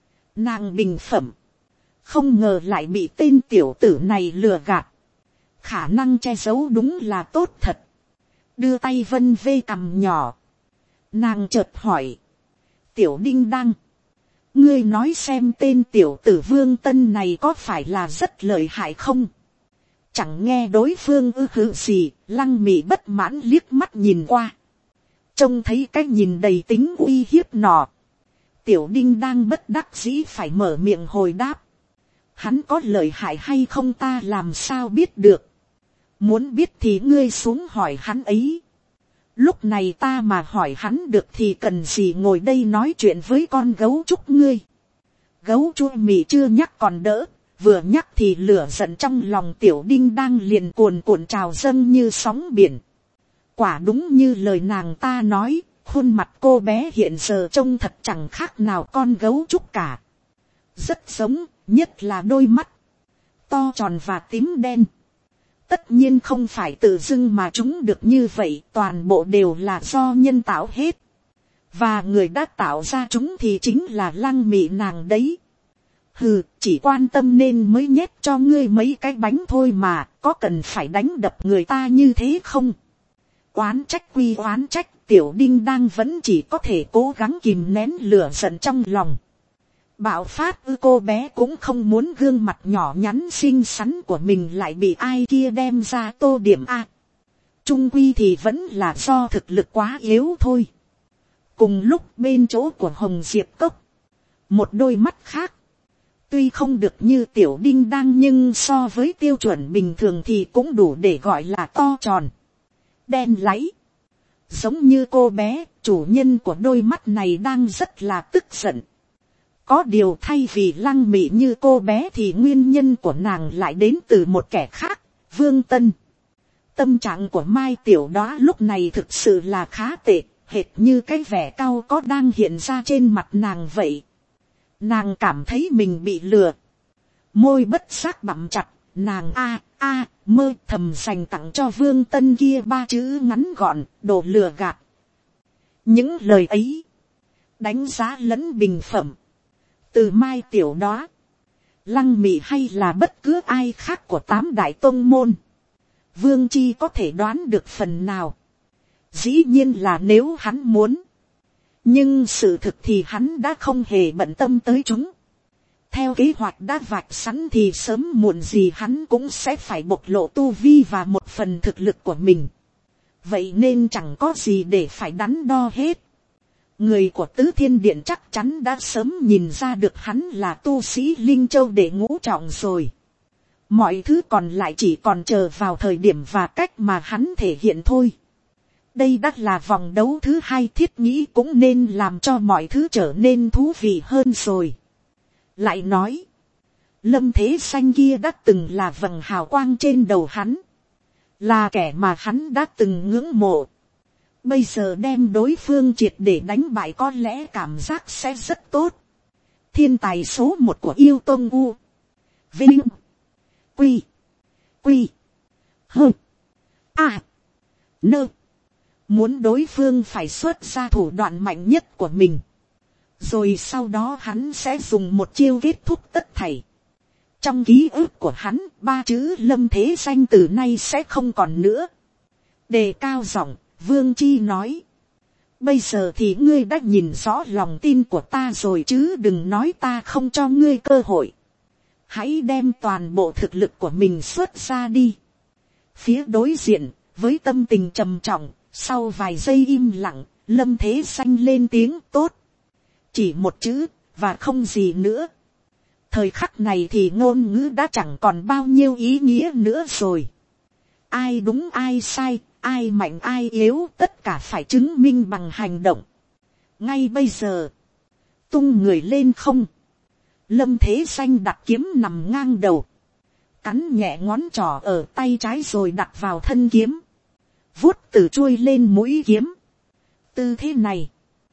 Nàng bình phẩm. Không ngờ lại bị tên tiểu tử này lừa gạt. Khả năng che giấu đúng là tốt thật. Đưa tay vân vê cằm nhỏ. Nàng chợt hỏi. Tiểu Đinh Đăng. Ngươi nói xem tên tiểu tử Vương Tân này có phải là rất lợi hại không? Chẳng nghe đối phương ư hự gì, Lăng Mị bất mãn liếc mắt nhìn qua. Trông thấy cái nhìn đầy tính uy hiếp nọ. Tiểu Đinh đang bất đắc dĩ phải mở miệng hồi đáp. Hắn có lợi hại hay không ta làm sao biết được? Muốn biết thì ngươi xuống hỏi hắn ấy. Lúc này ta mà hỏi hắn được thì cần gì ngồi đây nói chuyện với con gấu trúc ngươi. Gấu trúc Mị chưa nhắc còn đỡ, vừa nhắc thì lửa giận trong lòng Tiểu Đinh đang liền cuồn cuộn trào dâng như sóng biển. Quả đúng như lời nàng ta nói, khuôn mặt cô bé hiện giờ trông thật chẳng khác nào con gấu trúc cả. Rất giống, nhất là đôi mắt to tròn và tím đen. Tất nhiên không phải tự dưng mà chúng được như vậy, toàn bộ đều là do nhân tạo hết. Và người đã tạo ra chúng thì chính là Lăng Mị nàng đấy. Hừ, chỉ quan tâm nên mới nhét cho ngươi mấy cái bánh thôi mà, có cần phải đánh đập người ta như thế không? Oán trách quy oán trách, Tiểu Đinh đang vẫn chỉ có thể cố gắng kìm nén lửa giận trong lòng. Bạo phát ư, cô bé cũng không muốn gương mặt nhỏ nhắn xinh xắn của mình lại bị ai kia đem ra tô điểm a. Trung quy thì vẫn là do thực lực quá yếu thôi. Cùng lúc bên chỗ của Hồng Diệp Cốc, một đôi mắt khác. Tuy không được như Tiểu Đinh đang nhưng so với tiêu chuẩn bình thường thì cũng đủ để gọi là to tròn. Đen láy. Giống như cô bé, chủ nhân của đôi mắt này đang rất là tức giận. Có điều thay vì Lăng Mị như cô bé thì nguyên nhân của nàng lại đến từ một kẻ khác, Vương Tân. Tâm trạng của Mai Tiểu Đóa lúc này thực sự là khá tệ, hệt như cái vẻ cau có đang hiện ra trên mặt nàng vậy. Nàng cảm thấy mình bị lừa. Môi bất giác bặm chặt, nàng a a mơ thầm dành tặng cho Vương Tân kia ba chữ ngắn gọn, đồ lừa gạt. Những lời ấy, đánh giá lẫn bình phẩm, từ Mai Tiểu Đó, Lăng Mị hay là bất cứ ai khác của tám đại tông môn, Vương Chi có thể đoán được phần nào. Dĩ nhiên là nếu hắn muốn, nhưng sự thực thì hắn đã không hề bận tâm tới chúng. Theo kế hoạch đã vạch sẵn thì sớm muộn gì hắn cũng sẽ phải bộc lộ tu vi và một phần thực lực của mình. Vậy nên chẳng có gì để phải đắn đo hết. Người của Tứ Thiên Điện chắc chắn đã sớm nhìn ra được hắn là tu sĩ Linh Châu để ngũ trọng rồi. Mọi thứ còn lại chỉ còn chờ vào thời điểm và cách mà hắn thể hiện thôi. Đây đã là vòng đấu thứ hai, thiết nghĩ cũng nên làm cho mọi thứ trở nên thú vị hơn rồi. Lại nói, Lâm Thế Xanh kia đã từng là vầng hào quang trên đầu hắn, là kẻ mà hắn đã từng ngưỡng mộ. Bây giờ đem đối phương triệt để đánh bại có lẽ cảm giác sẽ rất tốt. Thiên tài số một của Yêu Tông U, Vinh, Quy, Quy, Hơ, A, Nơ. Muốn đối phương phải xuất ra thủ đoạn mạnh nhất của mình. Rồi sau đó hắn sẽ dùng một chiêu kết thúc tất thảy. Trong ký ức của hắn, ba chữ Lâm Thế Xanh từ nay sẽ không còn nữa. Đề cao giọng, Vương Chi nói. Bây giờ thì ngươi đã nhìn rõ lòng tin của ta rồi chứ, đừng nói ta không cho ngươi cơ hội. Hãy đem toàn bộ thực lực của mình xuất ra đi. Phía đối diện, với tâm tình trầm trọng, sau vài giây im lặng, Lâm Thế Xanh lên tiếng tốt. Chỉ một chữ, và không gì nữa. Thời khắc này thì ngôn ngữ đã chẳng còn bao nhiêu ý nghĩa nữa rồi. Ai đúng ai sai, ai mạnh ai yếu, tất cả phải chứng minh bằng hành động. Ngay bây giờ, tung người lên không. Lâm Thế Xanh đặt kiếm nằm ngang đầu. Cắn nhẹ ngón trỏ ở tay trái rồi đặt vào thân kiếm. Vuốt từ chuôi lên mũi kiếm. Tư thế này,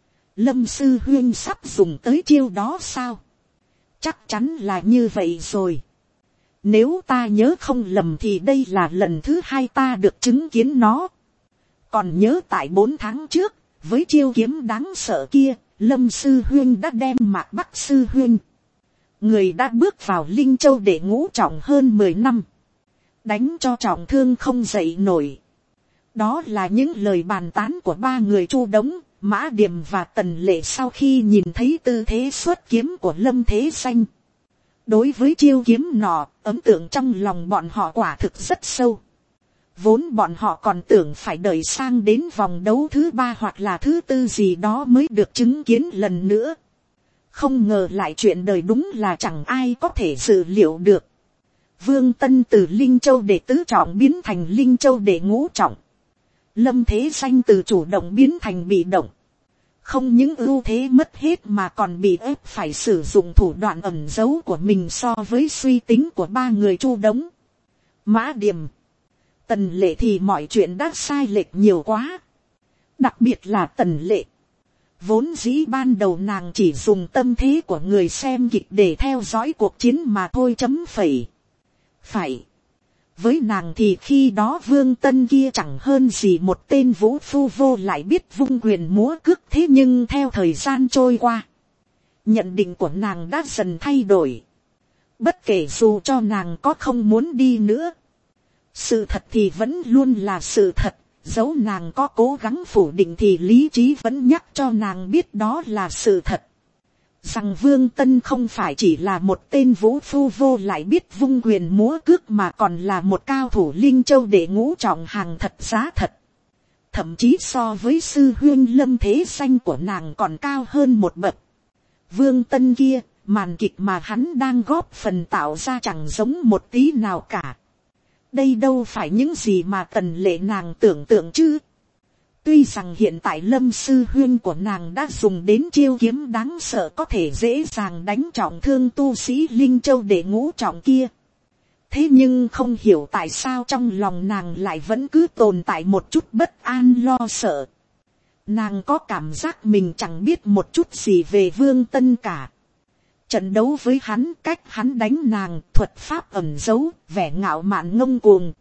Lâm sư huyên sắp dùng tới chiêu đó sao? Chắc chắn là như vậy rồi. Nếu ta nhớ không lầm thì đây là lần thứ hai ta được chứng kiến nó. Còn nhớ tại bốn tháng trước, với chiêu kiếm đáng sợ kia, Lâm sư huyên đã đem Mạc Bắc sư huyên, người đã bước vào Linh Châu để ngũ trọng hơn mười năm, đánh cho trọng thương không dậy nổi. Đó là những lời bàn tán của ba người Chu Đống, Mã Điềm và Tần Lệ sau khi nhìn thấy tư thế xuất kiếm của Lâm Thế Xanh. Đối với chiêu kiếm nọ, ấn tượng trong lòng bọn họ quả thực rất sâu. Vốn bọn họ còn tưởng phải đợi sang đến vòng đấu thứ ba hoặc là thứ tư gì đó mới được chứng kiến lần nữa. Không ngờ lại chuyện đời đúng là chẳng ai có thể dự liệu được. Vương Tân từ Linh Châu để tứ trọng biến thành Linh Châu để ngũ trọng. Lâm Thế Xanh từ chủ động biến thành bị động. Không những ưu thế mất hết mà còn bị ép phải sử dụng thủ đoạn ẩn giấu của mình so với suy tính của ba người Chu Đống, Mã Điềm, Tần Lệ thì mọi chuyện đã sai lệch nhiều quá. Đặc biệt là Tần Lệ. Vốn dĩ ban đầu nàng chỉ dùng tâm thế của người xem kịch để theo dõi cuộc chiến mà thôi chấm phẩy. Phải. Với nàng thì khi đó Vương Tân kia chẳng hơn gì một tên vũ phu vô lại biết vung quyền múa cước, thế nhưng theo thời gian trôi qua, nhận định của nàng đã dần thay đổi. Bất kể dù cho nàng có không muốn đi nữa, sự thật thì vẫn luôn là sự thật, dẫu nàng có cố gắng phủ định thì lý trí vẫn nhắc cho nàng biết đó là sự thật. Rằng Vương Tân không phải chỉ là một tên vũ phu vô lại biết vung quyền múa cước mà còn là một cao thủ Linh Châu để ngũ trọng hàng thật giá thật. Thậm chí so với sư huyên Lâm Thế Xanh của nàng còn cao hơn một bậc. Vương Tân kia, màn kịch mà hắn đang góp phần tạo ra chẳng giống một tí nào cả. Đây đâu phải những gì mà Tần Lệ nàng tưởng tượng chứ. Tuy rằng hiện tại Lâm sư huyên của nàng đã dùng đến chiêu kiếm đáng sợ có thể dễ dàng đánh trọng thương tu sĩ Linh Châu để ngũ trọng kia. Thế nhưng không hiểu tại sao trong lòng nàng lại vẫn cứ tồn tại một chút bất an lo sợ. Nàng có cảm giác mình chẳng biết một chút gì về Vương Tân cả. Trận đấu với hắn, cách hắn đánh nàng, thuật pháp ẩn giấu, vẻ ngạo mạn ngông cuồng.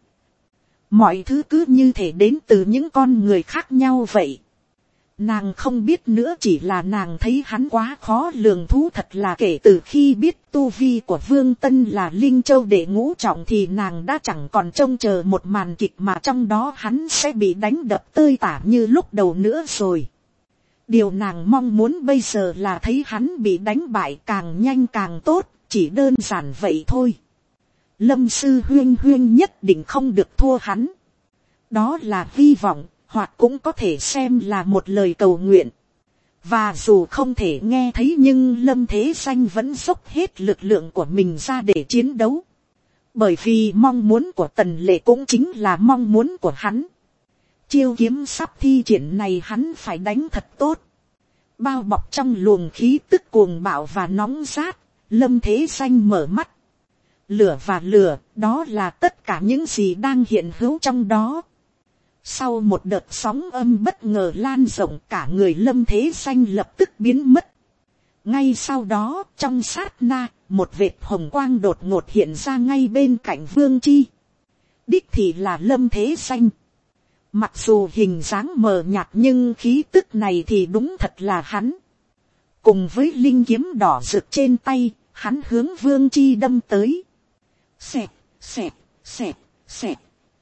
Mọi thứ cứ như thể đến từ những con người khác nhau vậy. Nàng không biết nữa, chỉ là nàng thấy hắn quá khó lường. Thú thật là kể từ khi biết tu vi của Vương Tân là Linh Châu đệ ngũ trọng thì nàng đã chẳng còn trông chờ một màn kịch mà trong đó hắn sẽ bị đánh đập tơi tả như lúc đầu nữa rồi. Điều nàng mong muốn bây giờ là thấy hắn bị đánh bại càng nhanh càng tốt, chỉ đơn giản vậy thôi. Lâm sư huyên huyên nhất định không được thua hắn. Đó là hy vọng, hoặc cũng có thể xem là một lời cầu nguyện. Và dù không thể nghe thấy nhưng Lâm Thế Danh vẫn dốc hết lực lượng của mình ra để chiến đấu. Bởi vì mong muốn của Tần Lệ cũng chính là mong muốn của hắn. Chiêu kiếm sắp thi triển này hắn phải đánh thật tốt. Bao bọc trong luồng khí tức cuồng bạo và nóng rát, Lâm Thế Danh mở mắt. Lửa và lửa, đó là tất cả những gì đang hiện hữu trong đó. Sau một đợt sóng âm bất ngờ lan rộng, cả người Lâm Thế Danh lập tức biến mất. Ngay sau đó, trong sát na, một vệt hồng quang đột ngột hiện ra ngay bên cạnh Vương Chi. Đích thì là Lâm Thế Danh. Mặc dù hình dáng mờ nhạt nhưng khí tức này thì đúng thật là hắn. Cùng với linh kiếm đỏ rực trên tay, hắn hướng Vương Chi đâm tới. Xẹt, xẹt, xẹt, xẹt.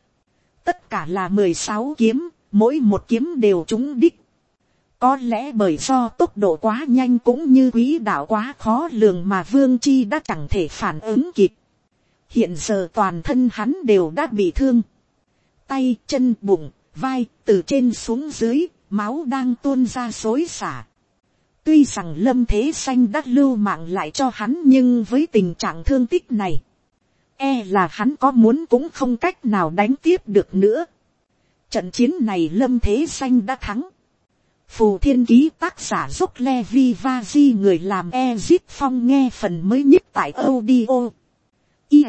Tất cả là mười sáu kiếm, mỗi một kiếm đều trúng đích. Có lẽ bởi do tốc độ quá nhanh cũng như quỹ đạo quá khó lường mà Vương Chi đã chẳng thể phản ứng kịp. Hiện giờ toàn thân hắn đều đã bị thương. Tay, chân, bụng, vai, từ trên xuống dưới, máu đang tuôn ra xối xả. Tuy rằng Lâm Thế Danh đã lưu mạng lại cho hắn nhưng với tình trạng thương tích này, e là hắn có muốn cũng không cách nào đánh tiếp được nữa. Trận chiến này Lâm Thế Danh đã thắng. Phù Thiên Ký tác giả Dốc Levi Vaji, người làm Ezip Phong, nghe phần mới nhất tại audio i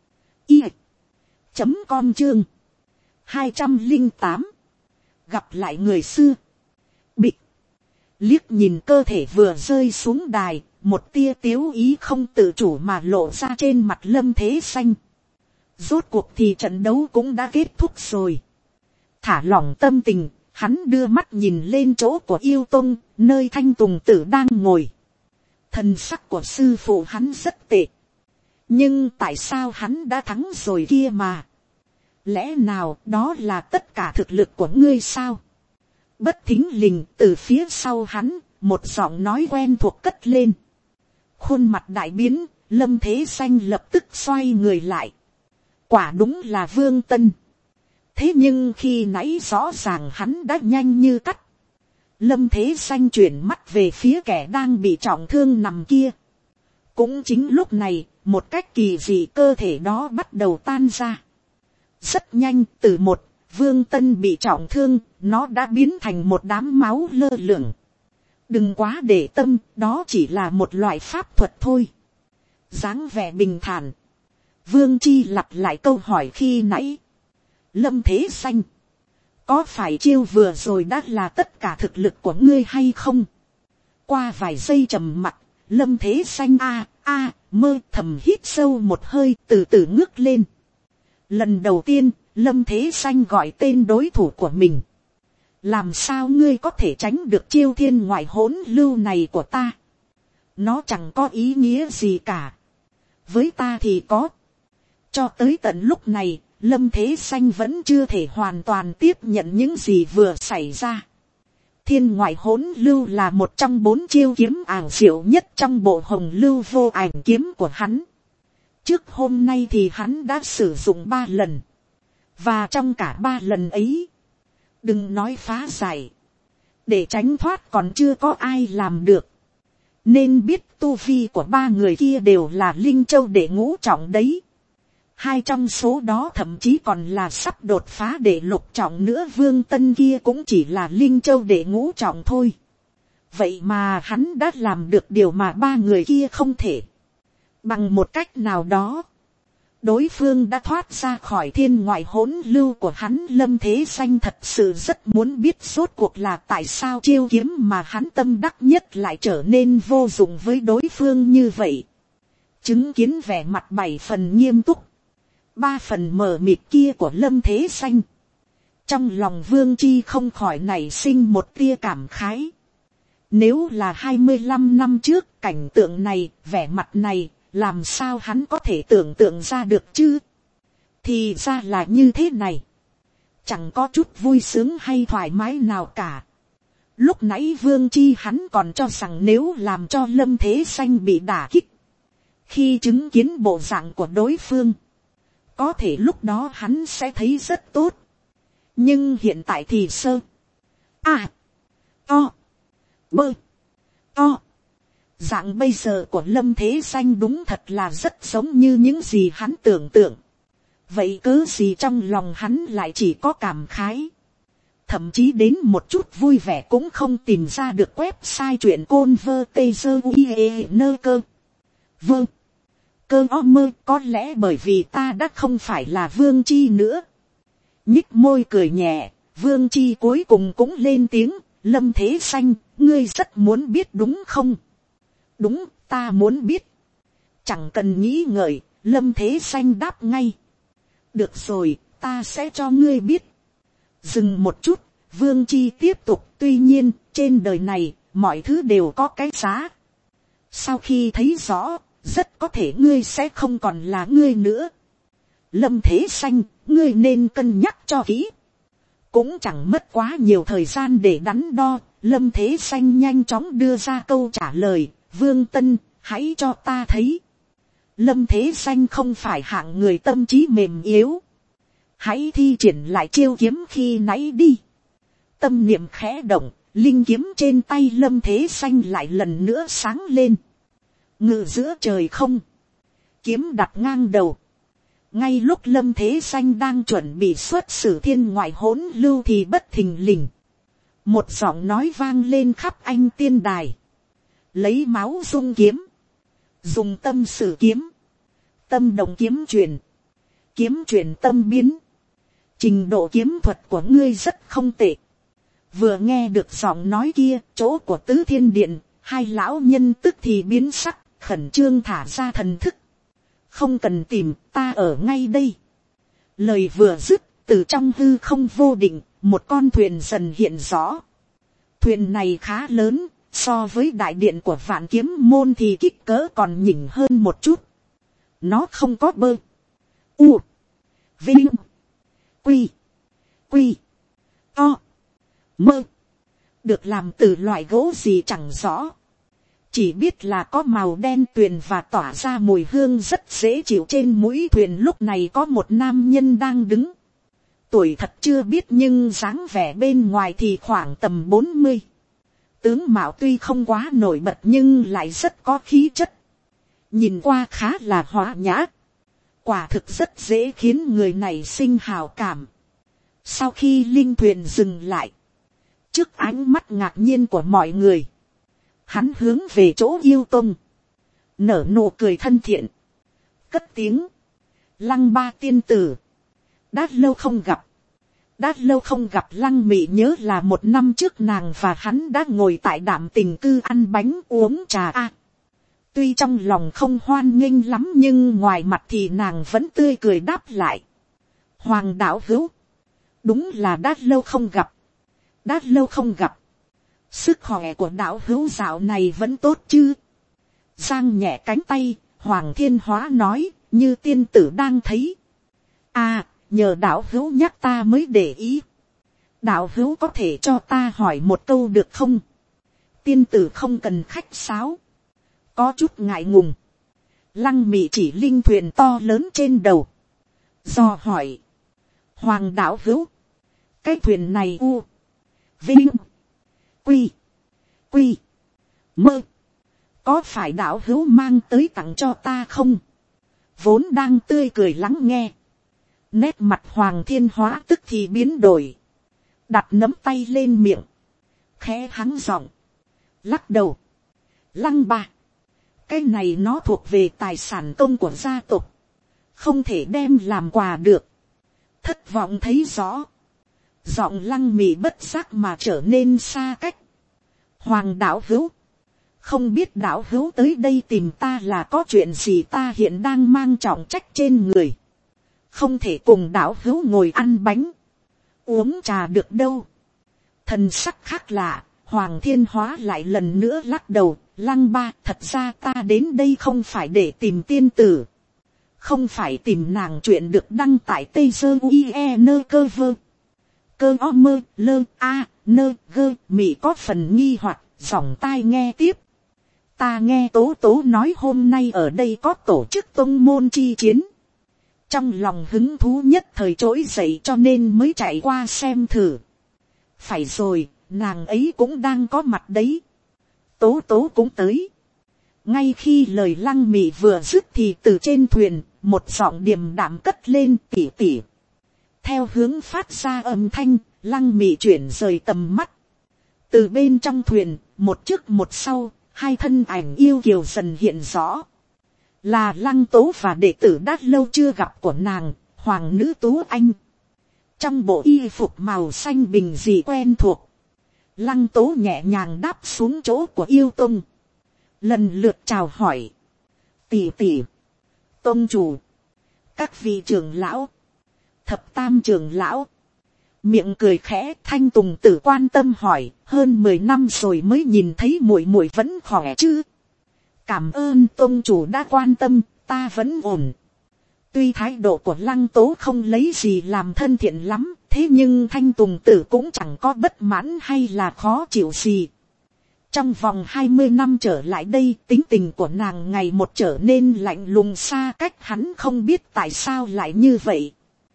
i chấm com chương hai trăm linh tám. Gặp lại người xưa. Bịch. Liếc nhìn cơ thể vừa rơi xuống đài, một tia tiếu ý không tự chủ mà lộ ra trên mặt Lâm Thế Danh. Rốt cuộc thì trận đấu cũng đã kết thúc rồi. Thả lỏng tâm tình, hắn đưa mắt nhìn lên chỗ của Yêu Tông, nơi Thanh Tùng Tử đang ngồi. Thần sắc của sư phụ hắn rất tệ. Nhưng tại sao hắn đã thắng rồi kia mà? Lẽ nào đó là tất cả thực lực của ngươi sao? Bất thính lình từ phía sau hắn, một giọng nói quen thuộc cất lên. Khuôn mặt đại biến, Lâm Thế Danh lập tức xoay người lại. Quả đúng là Vương Tân. Thế nhưng khi nãy rõ ràng hắn đã nhanh như cắt. Lâm Thế Danh chuyển mắt về phía kẻ đang bị trọng thương nằm kia. Cũng chính lúc này, một cách kỳ dị cơ thể đó bắt đầu tan ra. Rất nhanh, từ một Vương Tân bị trọng thương, nó đã biến thành một đám máu lơ lửng. Đừng quá để tâm, đó chỉ là một loại pháp thuật thôi. Dáng vẻ bình thản. Vương Chi lặp lại câu hỏi khi nãy. Lâm Thế Danh, có phải chiêu vừa rồi đã là tất cả thực lực của ngươi hay không? Qua vài giây trầm mặc, Lâm Thế Danh a a mơ thầm hít sâu một hơi, từ từ ngước lên. Lần đầu tiên, Lâm Thế Danh gọi tên đối thủ của mình. Làm sao ngươi có thể tránh được chiêu thiên ngoại hỗn lưu này của ta? Nó chẳng có ý nghĩa gì cả. Với ta thì có. Cho tới tận lúc này, Lâm Thế Danh vẫn chưa thể hoàn toàn tiếp nhận những gì vừa xảy ra. Thiên ngoại hỗn lưu là một trong bốn chiêu kiếm ảo diệu nhất trong bộ hồng lưu vô ảnh kiếm của hắn. Trước hôm nay thì hắn đã sử dụng ba lần. Và trong cả ba lần ấy, đừng nói phá giải, để tránh thoát còn chưa có ai làm được. Nên biết tu vi của ba người kia đều là Linh Châu đệ ngũ trọng đấy. Hai trong số đó thậm chí còn là sắp đột phá đệ lục trọng nữa. Vương Tân kia cũng chỉ là Linh Châu đệ ngũ trọng thôi. Vậy mà hắn đã làm được điều mà ba người kia không thể. Bằng một cách nào đó, đối phương đã thoát ra khỏi thiên ngoại hỗn lưu của hắn. Lâm Thế Xanh thật sự rất muốn biết rốt cuộc là tại sao chiêu kiếm mà hắn tâm đắc nhất lại trở nên vô dụng với đối phương như vậy. Chứng kiến vẻ mặt bảy phần nghiêm túc, ba phần mờ mịt kia của Lâm Thế Xanh, trong lòng Vương Chi không khỏi nảy sinh một tia cảm khái. Nếu là hai mươi lăm năm trước cảnh tượng này, vẻ mặt này, làm sao hắn có thể tưởng tượng ra được chứ? Thì ra là như thế này. Chẳng có chút vui sướng hay thoải mái nào cả. Lúc nãy Vương Chi hắn còn cho rằng nếu làm cho Lâm Thế Xanh bị đả kích, khi chứng kiến bộ dạng của đối phương, có thể lúc đó hắn sẽ thấy rất tốt. Nhưng hiện tại thì sơ. À. To. Bơ. To. Dạng bây giờ của Lâm Thế Xanh đúng thật là rất giống như những gì hắn tưởng tượng. Vậy cớ gì trong lòng hắn lại chỉ có cảm khái. Thậm chí đến một chút vui vẻ cũng không tìm ra được website truyện côn vơ tê dơ uie nơ cơ. Vâng. Cơ o mơ, có lẽ bởi vì ta đã không phải là Vương Chi nữa. Nhích môi cười nhẹ, Vương Chi cuối cùng cũng lên tiếng. Lâm Thế Xanh, ngươi rất muốn biết đúng không? Đúng, ta muốn biết. Chẳng cần nghĩ ngợi, Lâm Thế Xanh đáp ngay. Được rồi, ta sẽ cho ngươi biết. Dừng một chút, Vương Chi tiếp tục. Tuy nhiên, trên đời này, mọi thứ đều có cái giá. Sau khi thấy rõ, rất có thể ngươi sẽ không còn là ngươi nữa. Lâm Thế Xanh, ngươi nên cân nhắc cho kỹ. Cũng chẳng mất quá nhiều thời gian để đắn đo. Lâm Thế Xanh nhanh chóng đưa ra câu trả lời. Vương Tân, hãy cho ta thấy. Lâm Thế Xanh không phải hạng người tâm trí mềm yếu. Hãy thi triển lại chiêu kiếm khi nãy đi. Tâm niệm khẽ động, linh kiếm trên tay Lâm Thế Xanh lại lần nữa sáng lên. Ngự giữa trời không. Kiếm đặt ngang đầu. Ngay lúc Lâm Thế Xanh đang chuẩn bị xuất sử thiên ngoại hỗn lưu thì bất thình lình. Một giọng nói vang lên khắp anh tiên đài. Lấy máu dung kiếm. Dùng tâm sử kiếm. Tâm đồng kiếm truyền. Kiếm truyền tâm biến. Trình độ kiếm thuật của ngươi rất không tệ. Vừa nghe được giọng nói kia, chỗ của Tứ Thiên Điện, hai lão nhân tức thì biến sắc, khẩn trương thả ra thần thức. Không cần tìm, ta ở ngay đây. Lời vừa dứt, từ trong hư không vô định, một con thuyền dần hiện rõ. Thuyền này khá lớn, so với đại điện của Vạn Kiếm Môn thì kích cỡ còn nhỉnh hơn một chút. Nó không có bơ. U. Vinh. Quy. Quy. To. Mơ. Được làm từ loại gỗ gì chẳng rõ. Chỉ biết là có màu đen tuyền và tỏa ra mùi hương rất dễ chịu. Trên mũi thuyền lúc này có một nam nhân đang đứng. Tuổi thật chưa biết nhưng dáng vẻ bên ngoài thì khoảng tầm bốn mươi. Tướng mạo tuy không quá nổi bật nhưng lại rất có khí chất. Nhìn qua khá là hòa nhã. Quả thực rất dễ khiến người này sinh hào cảm. Sau khi linh thuyền dừng lại. Trước ánh mắt ngạc nhiên của mọi người. Hắn hướng về chỗ Yêu Tông. Nở nụ cười thân thiện. Cất tiếng. Lăng Ba tiên tử. Đã lâu không gặp. Đã lâu không gặp. Lăng Mị nhớ là một năm trước nàng và hắn đã ngồi tại Đạm Tình Cư ăn bánh uống trà a. À, tuy trong lòng không hoan nghênh lắm nhưng ngoài mặt thì nàng vẫn tươi cười đáp lại. Hoàng đạo hữu. Đúng là đã lâu không gặp. Đã lâu không gặp. Sức khỏe của đạo hữu dạo này vẫn tốt chứ? Giang nhẹ cánh tay, Hoàng Thiên Hóa nói, như tiên tử đang thấy. À, nhờ đạo hữu nhắc ta mới để ý. Đạo hữu có thể cho ta hỏi một câu được không? Tiên tử không cần khách sáo. Có chút ngại ngùng. Lăng Mị chỉ linh thuyền to lớn trên đầu. Do hỏi. Hoàng đạo hữu. Cái thuyền này u. Vinh. Quy. Quy. Mơ. Có phải đạo hữu mang tới tặng cho ta không? Vốn đang tươi cười lắng nghe. Nét mặt Hoàng Thiên Hóa tức thì biến đổi. Đặt nắm tay lên miệng. Khẽ hắng giọng. Lắc đầu. Lăng Ba. Cái này nó thuộc về tài sản công của gia tộc. không thể đem làm quà được. Thất vọng thấy rõ, giọng Lăng Mị bất giác mà trở nên xa cách. Hoàng đạo hữu, không biết đạo hữu tới đây tìm ta là có chuyện gì? Ta hiện đang mang trọng trách trên người, không thể cùng đạo hữu ngồi ăn bánh uống trà được đâu. Thần sắc khác lạ, Hoàng Thiên Hóa lại lần nữa lắc đầu. Lăng ba, thật ra ta đến đây không phải để tìm tiên tử, không phải tìm nàng. Chuyện được đăng tại tê dơ uie nơ cơ vơ cơ o mơ lơ a nơ gơ. Mị có phần nghi hoặc, giọng tai nghe tiếp. Ta nghe Tố Tố nói hôm nay ở đây có tổ chức tông môn chi chiến, trong lòng hứng thú nhất thời trỗi dậy, cho nên mới chạy qua xem thử. Phải rồi, nàng ấy cũng đang có mặt đấy. Tố Tố cũng tới. Ngay khi lời Lăng Mị vừa dứt thì từ trên thuyền một giọng điềm đạm cất lên: tỉ tỉ. Theo hướng phát ra âm thanh, Lăng Mị chuyển rời tầm mắt. Từ bên trong thuyền, một trước một sau, hai thân ảnh yêu kiều dần hiện rõ. Là Lăng Tố và đệ tử đã lâu chưa gặp của nàng, Hoàng nữ Tú Anh. Trong bộ y phục màu xanh bình dị quen thuộc, Lăng Tố nhẹ nhàng đáp xuống chỗ của yêu tông, lần lượt chào hỏi: tỷ tỷ, tông chủ, các vị trưởng lão, thập tam trưởng lão. Miệng cười khẽ, Thanh Tùng Tử quan tâm hỏi: hơn mười năm rồi mới nhìn thấy muội muội vẫn khỏe chứ? Cảm ơn tông chủ đã quan tâm, ta vẫn ổn. Tuy thái độ của Lăng Tố không lấy gì làm thân thiện lắm, thế nhưng Thanh Tùng Tử cũng chẳng có bất mãn hay là khó chịu gì. Trong vòng hai mươi năm trở lại đây, tính tình của nàng ngày một trở nên lạnh lùng xa cách. Hắn không biết tại sao lại như vậy.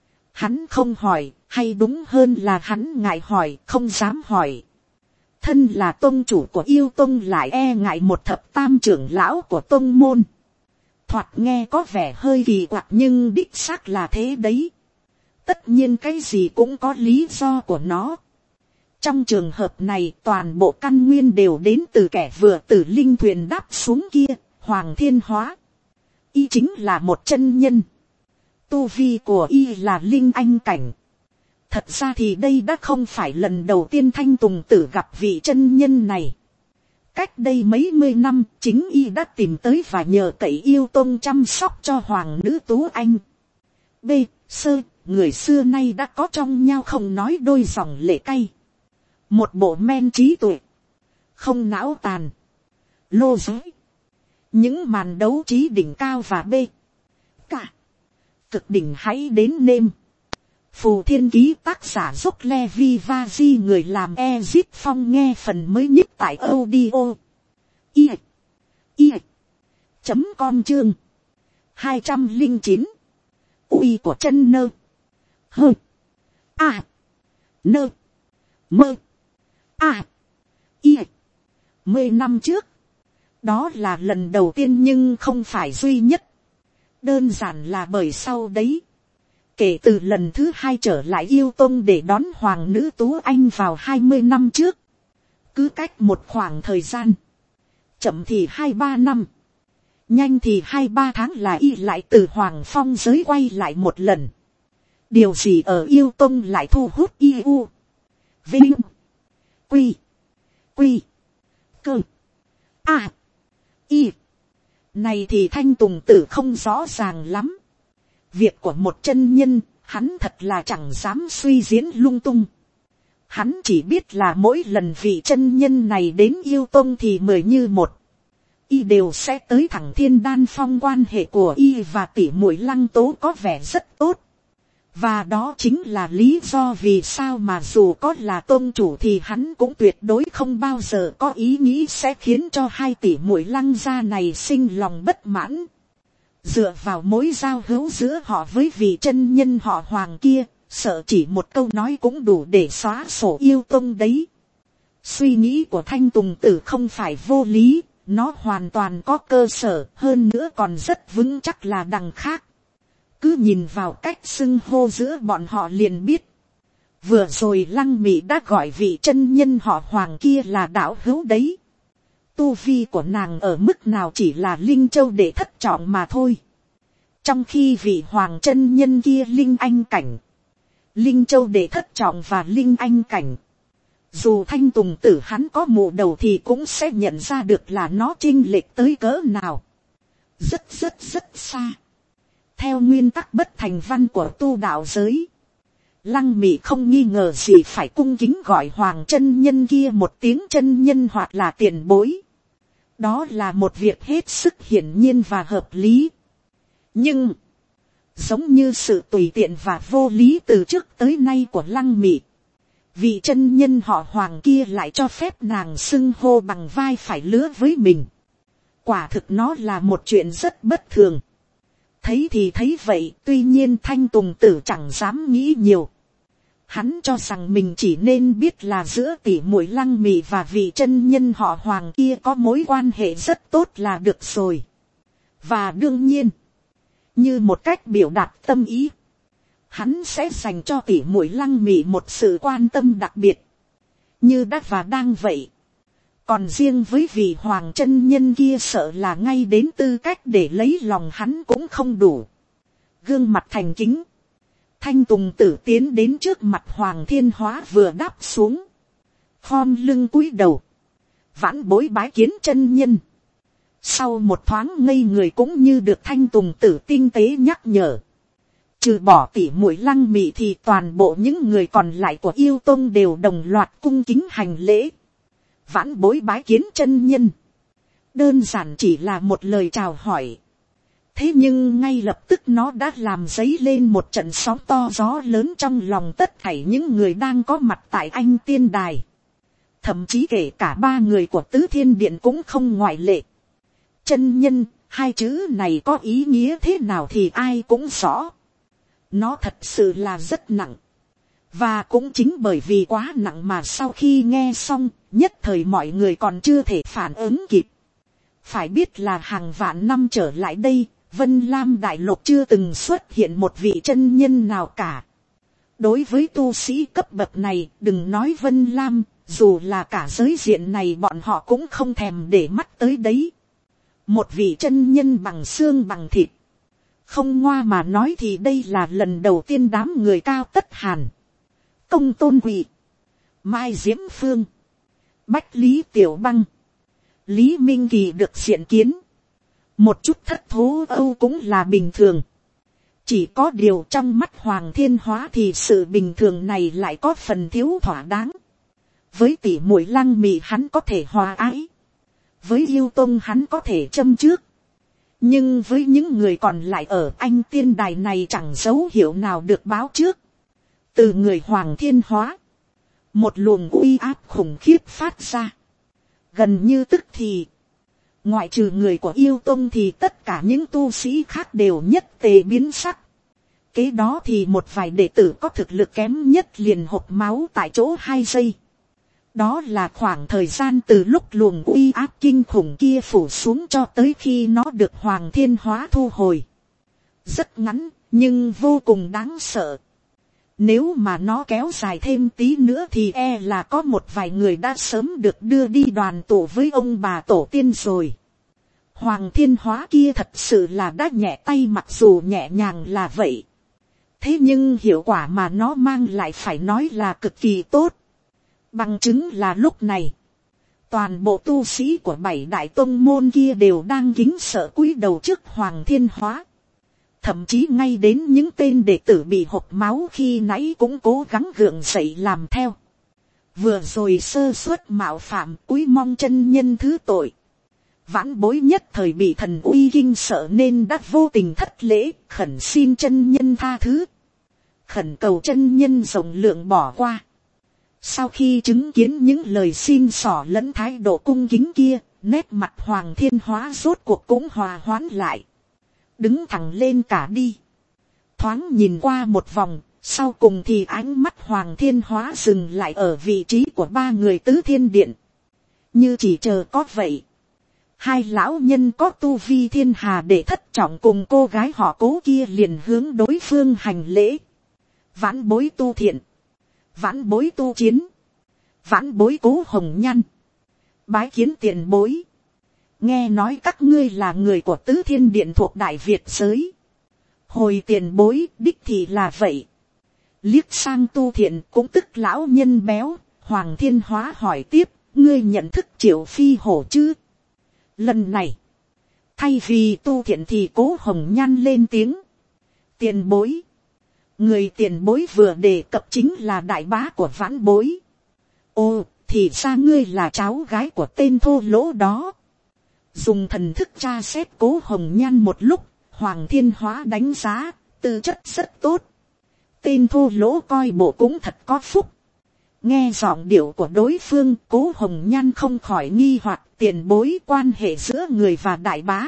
Hắn không hỏi, hay đúng hơn là hắn ngại hỏi, không dám hỏi. Thân là tông chủ của yêu tông lại e ngại một thập tam trưởng lão của tông môn. Thoạt nghe có vẻ hơi kỳ quặc nhưng đích xác là thế đấy. Tất nhiên cái gì cũng có lý do của nó. Trong trường hợp này toàn bộ căn nguyên đều đến từ kẻ vừa từ linh thuyền đáp xuống kia, Hoàng Thiên Hóa. Y chính là một chân nhân. Tu vi của y là linh anh cảnh. Thật ra thì đây đã không phải lần đầu tiên Thanh Tùng Tử gặp vị chân nhân này. Cách đây mấy mươi năm, chính y đã tìm tới và nhờ cậy yêu tông chăm sóc cho Hoàng nữ Tú Anh. B. Sơ, người xưa nay đã có trong nhau không nói đôi dòng lệ cay. Một bộ men trí tuệ, không não tàn, lô giới. Những màn đấu trí đỉnh cao và B. Cả. Cực đỉnh hãy đến nêm. Phù Thiên Ký tác giả Dốc Levi Vaji, người làm Ezip Phong nghe phần mới nhất tại audio. I. I. Chấm com chương. hai trăm linh chín. Uy của chân nơ. Hơ. À. Nơ. Mơ. À. I. Mười năm trước. Đó là lần đầu tiên nhưng không phải duy nhất. Đơn giản là bởi sau đấy. Kể từ lần thứ hai trở lại yêu tông để đón Hoàng nữ Tú Anh vào hai mươi năm trước. Cứ cách một khoảng thời gian. Chậm thì hai ba năm. Nhanh thì hai ba tháng là y lại từ Hoàng Phong giới quay lại một lần. Điều gì ở yêu tông lại thu hút y u. Vinh. Quy. Quy. Cơ. À. Y. Này thì Thanh Tùng Tử không rõ ràng lắm. Việc của một chân nhân, hắn thật là chẳng dám suy diễn lung tung. Hắn chỉ biết là mỗi lần vị chân nhân này đến yêu tông thì mười như một. Y đều sẽ tới thẳng Thiên Đan Phong. Quan hệ của y và tỷ muội Lăng Tố có vẻ rất tốt. Và đó chính là lý do vì sao mà dù có là tôn chủ thì hắn cũng tuyệt đối không bao giờ có ý nghĩ sẽ khiến cho hai tỷ muội Lăng gia này sinh lòng bất mãn. Dựa vào mối giao hữu giữa họ với vị chân nhân họ Hoàng kia, sợ chỉ một câu nói cũng đủ để xóa sổ yêu tông đấy. Suy nghĩ của Thanh Tùng Tử không phải vô lý, nó hoàn toàn có cơ sở, hơn nữa còn rất vững chắc là đằng khác. Cứ nhìn vào cách xưng hô giữa bọn họ liền biết. Vừa rồi Lăng Mị đã gọi vị chân nhân họ Hoàng kia là đạo hữu đấy. Tu vi của nàng ở mức nào chỉ là Linh Châu để thất trọng mà thôi. Trong khi vị hoàng chân nhân kia linh anh cảnh, linh châu đệ thất trọng và linh anh cảnh, dù Thanh Tùng Tử hắn có mù đầu thì cũng sẽ nhận ra được là nó chênh lệch tới cỡ nào. Rất rất rất xa. Theo nguyên tắc bất thành văn của tu đạo giới, Lăng Mị không nghi ngờ gì phải cung kính gọi hoàng chân nhân kia một tiếng chân nhân hoặc là tiền bối. Đó là một việc hết sức hiển nhiên và hợp lý. Nhưng, giống như sự tùy tiện và vô lý từ trước tới nay của Lăng Mị, vị chân nhân họ hoàng kia lại cho phép nàng xưng hô bằng vai phải lứa với mình. Quả thực nó là một chuyện rất bất thường. Thấy thì thấy vậy, tuy nhiên Thanh Tùng Tử chẳng dám nghĩ nhiều. Hắn cho rằng mình chỉ nên biết là giữa tỷ muội Lăng Mị và vị chân nhân họ hoàng kia có mối quan hệ rất tốt là được rồi. Và đương nhiên, như một cách biểu đạt tâm ý, hắn sẽ dành cho tỷ muội Lăng Mị một sự quan tâm đặc biệt, như đã và đang vậy. Còn riêng với vị hoàng chân nhân kia sợ là ngay đến tư cách để lấy lòng hắn cũng không đủ. Gương mặt thành kính, Thanh Tùng Tử tiến đến trước mặt Hoàng Thiên Hóa vừa đáp xuống, khom lưng cúi đầu, vãn bối bái kiến chân nhân. Sau một thoáng ngây người cũng như được Thanh Tùng Tử tinh tế nhắc nhở, trừ bỏ tỷ muội Lăng Mị thì toàn bộ những người còn lại của yêu tông đều đồng loạt cung kính hành lễ. Vãn bối bái kiến chân nhân, đơn giản chỉ là một lời chào hỏi. Thế nhưng ngay lập tức nó đã làm dấy lên một trận sóng to gió lớn trong lòng tất thảy những người đang có mặt tại Anh Tiên Đài. Thậm chí kể cả ba người của Tứ Thiên Điện cũng không ngoại lệ. Chân nhân, hai chữ này có ý nghĩa thế nào thì ai cũng rõ. Nó thật sự là rất nặng. Và cũng chính bởi vì quá nặng mà sau khi nghe xong, nhất thời mọi người còn chưa thể phản ứng kịp. Phải biết là hàng vạn năm trở lại đây, Vân Lam Đại Lục chưa từng xuất hiện một vị chân nhân nào cả. Đối với tu sĩ cấp bậc này, đừng nói Vân Lam, dù là cả giới diện này bọn họ cũng không thèm để mắt tới đấy. Một vị chân nhân bằng xương bằng thịt. Không ngoa mà nói thì đây là lần đầu tiên đám người Cao Tất Hàn, Công Tôn Quỳ, Mai Diễm Phương, Bách Lý Tiểu Băng, Lý Minh Kỳ được diện kiến. Một chút thất thố âu cũng là bình thường. Chỉ có điều trong mắt Hoàng Thiên Hóa thì sự bình thường này lại có phần thiếu thỏa đáng. Với tỷ muội Lăng Mị hắn có thể hòa ái, với yêu tông hắn có thể châm trước. Nhưng với những người còn lại ở Anh Tiên Đài này chẳng dấu hiệu nào được báo trước. Từ người Hoàng Thiên Hóa, một luồng uy áp khủng khiếp phát ra. Gần như tức thì, ngoại trừ người của yêu tông thì tất cả những tu sĩ khác đều nhất tề biến sắc. Kế đó thì một vài đệ tử có thực lực kém nhất liền hộc máu tại chỗ hai giây. Đó là khoảng thời gian từ lúc luồng uy áp kinh khủng kia phủ xuống cho tới khi nó được Hoàng Thiên Hóa thu hồi. Rất ngắn, nhưng vô cùng đáng sợ. Nếu mà nó kéo dài thêm tí nữa thì e là có một vài người đã sớm được đưa đi đoàn tụ với ông bà tổ tiên rồi. Hoàng Thiên Hóa kia thật sự là đã nhẹ tay, mặc dù nhẹ nhàng là vậy. Thế nhưng hiệu quả mà nó mang lại phải nói là cực kỳ tốt. Bằng chứng là lúc này, toàn bộ tu sĩ của bảy đại tông môn kia đều đang kính sợ cúi đầu trước Hoàng Thiên Hóa. Thậm chí ngay đến những tên đệ tử bị hộc máu khi nãy cũng cố gắng gượng dậy làm theo. Vừa rồi sơ suất mạo phạm, cúi mong chân nhân thứ tội. Vãn bối nhất thời bị thần uy kinh sợ nên đã vô tình thất lễ, khẩn xin chân nhân tha thứ. Khẩn cầu chân nhân rộng lượng bỏ qua. Sau khi chứng kiến những lời xin xỏ lẫn thái độ cung kính kia, nét mặt Hoàng Thiên Hóa rốt cuộc cũng hòa hoãn lại. Đứng thẳng lên cả đi. Thoáng nhìn qua một vòng, sau cùng thì ánh mắt Hoàng Thiên Hóa dừng lại ở vị trí của ba người Tứ Thiên Điện. Như chỉ chờ có vậy. Hai lão nhân có tu vi thiên hà để thất trọng cùng cô gái họ Cố kia liền hướng đối phương hành lễ. Vãn bối tu thiện, vãn bối tu chiến, vãn bối Cố Hồng Nhan, bái kiến tiền bối. Nghe nói các ngươi là người của Tứ Thiên Điện thuộc Đại Việt giới. Hồi tiền bối đích thì là vậy. Liếc sang Tu Thiện cũng tức lão nhân béo, Hoàng Thiên Hóa hỏi tiếp, ngươi nhận thức Triệu Phi Hổ chứ? Lần này, thay vì Tu Thiện thì Cố Hồng Nhan lên tiếng. Tiền bối. Người tiền bối vừa đề cập chính là đại bá của vãn bối. Ồ, thì ra ngươi là cháu gái của tên thô lỗ đó. Dùng thần thức tra xét Cố Hồng Nhan một lúc, Hoàng Thiên Hóa đánh giá, tư chất rất tốt. Tên thô lỗ coi bộ cũng thật có phúc. Nghe giọng điệu của đối phương, Cố Hồng Nhan không khỏi nghi hoặc tiền bối quan hệ giữa người và đại bá.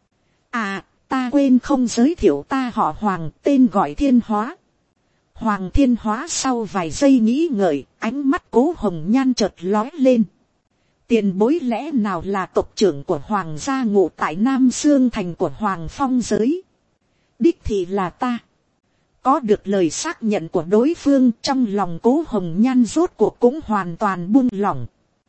À, ta quên không giới thiệu ta họ Hoàng, tên gọi Thiên Hóa. Hoàng Thiên Hóa sau vài giây nghĩ ngợi, ánh mắt Cố Hồng Nhan chợt lóe lên. Tiền bối lẽ nào là tộc trưởng của Hoàng gia ngụ tại Nam Xương Thành của Hoàng Phong giới? Đích thì là ta. Có được lời xác nhận của đối phương, trong lòng Cố Hồng Nhan rốt cuộc cũng hoàn toàn buông lỏng.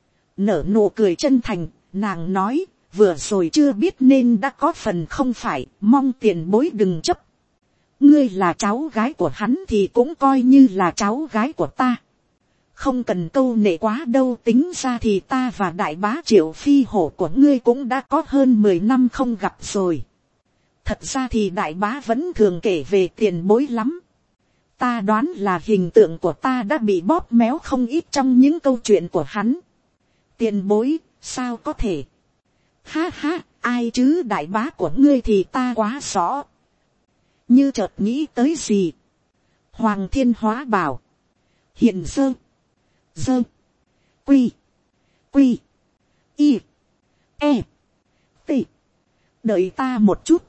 Nở nụ cười chân thành, nàng nói, vừa rồi chưa biết nên đã có phần không phải, mong tiền bối đừng chấp. Ngươi là cháu gái của hắn thì cũng coi như là cháu gái của ta. Không cần câu nệ quá đâu, tính ra thì ta và đại bá Triệu Phi Hổ của ngươi cũng đã có hơn mười năm không gặp rồi. Thật ra thì đại bá vẫn thường kể về tiền bối lắm. Ta đoán là hình tượng của ta đã bị bóp méo không ít trong những câu chuyện của hắn. Tiền bối, sao có thể? Ha ha, ai chứ đại bá của ngươi thì ta quá rõ. Như chợt nghĩ tới gì. Hoàng Thiên Hóa bảo. Hiện dơ. Dơ. Quy. Quy. Y. E. T. Đợi ta một chút.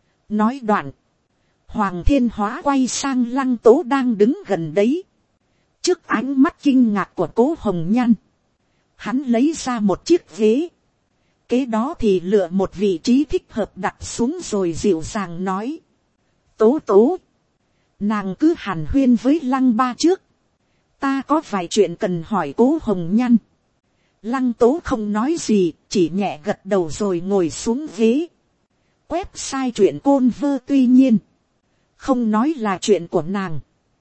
Nói đoạn. Hoàng Thiên Hóa quay sang Lăng Tố đang đứng gần đấy. Trước ánh mắt kinh ngạc của Cố Hồng Nhan. Hắn lấy ra một chiếc ghế. Kế đó thì lựa một vị trí thích hợp đặt xuống rồi dịu dàng nói. Tố tố. Nàng cứ hàn huyên với Lăng ba trước. Ta có vài chuyện cần hỏi Cố Hồng Nhan. Lăng Tố không nói gì, chỉ nhẹ gật đầu rồi ngồi xuống ghế. Website truyện côn vơ tuy nhiên. Không nói là chuyện của nàng.